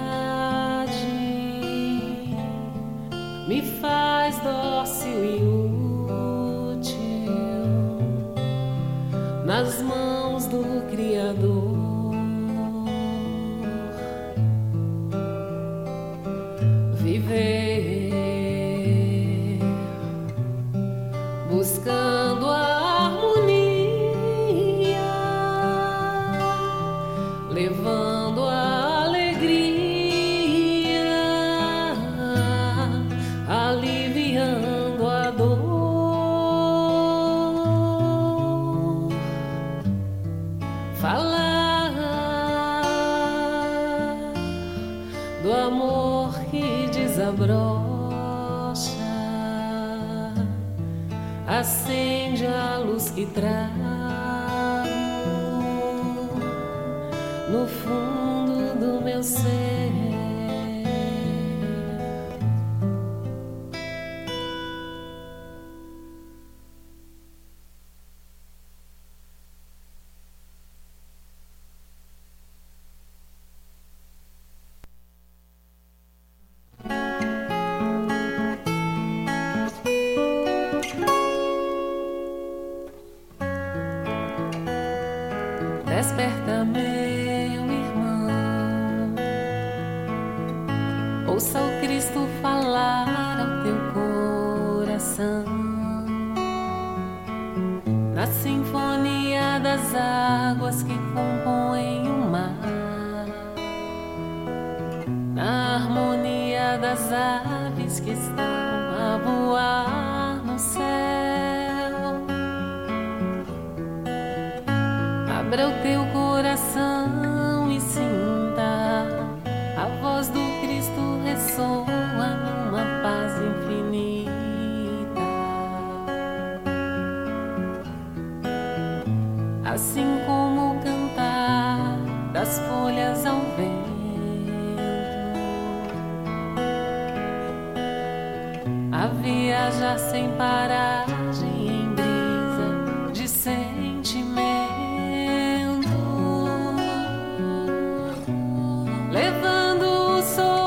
me faz dócil e útil nas mãos do Criador. Viver buscando a levando a alegria, aliviando a dor. Falar do amor que desabrocha, acende a luz que trago no fundo do meu ser. Desperta, meu irmão, ouça o Cristo falar ao teu coração, na sinfonia das águas que compõem o mar, na harmonia das aves que estão a voar no céu. Abra o teu coração e sinta a voz do Cristo ressoa numa paz infinita. Assim como o cantar das folhas ao vento, a viajar sem parar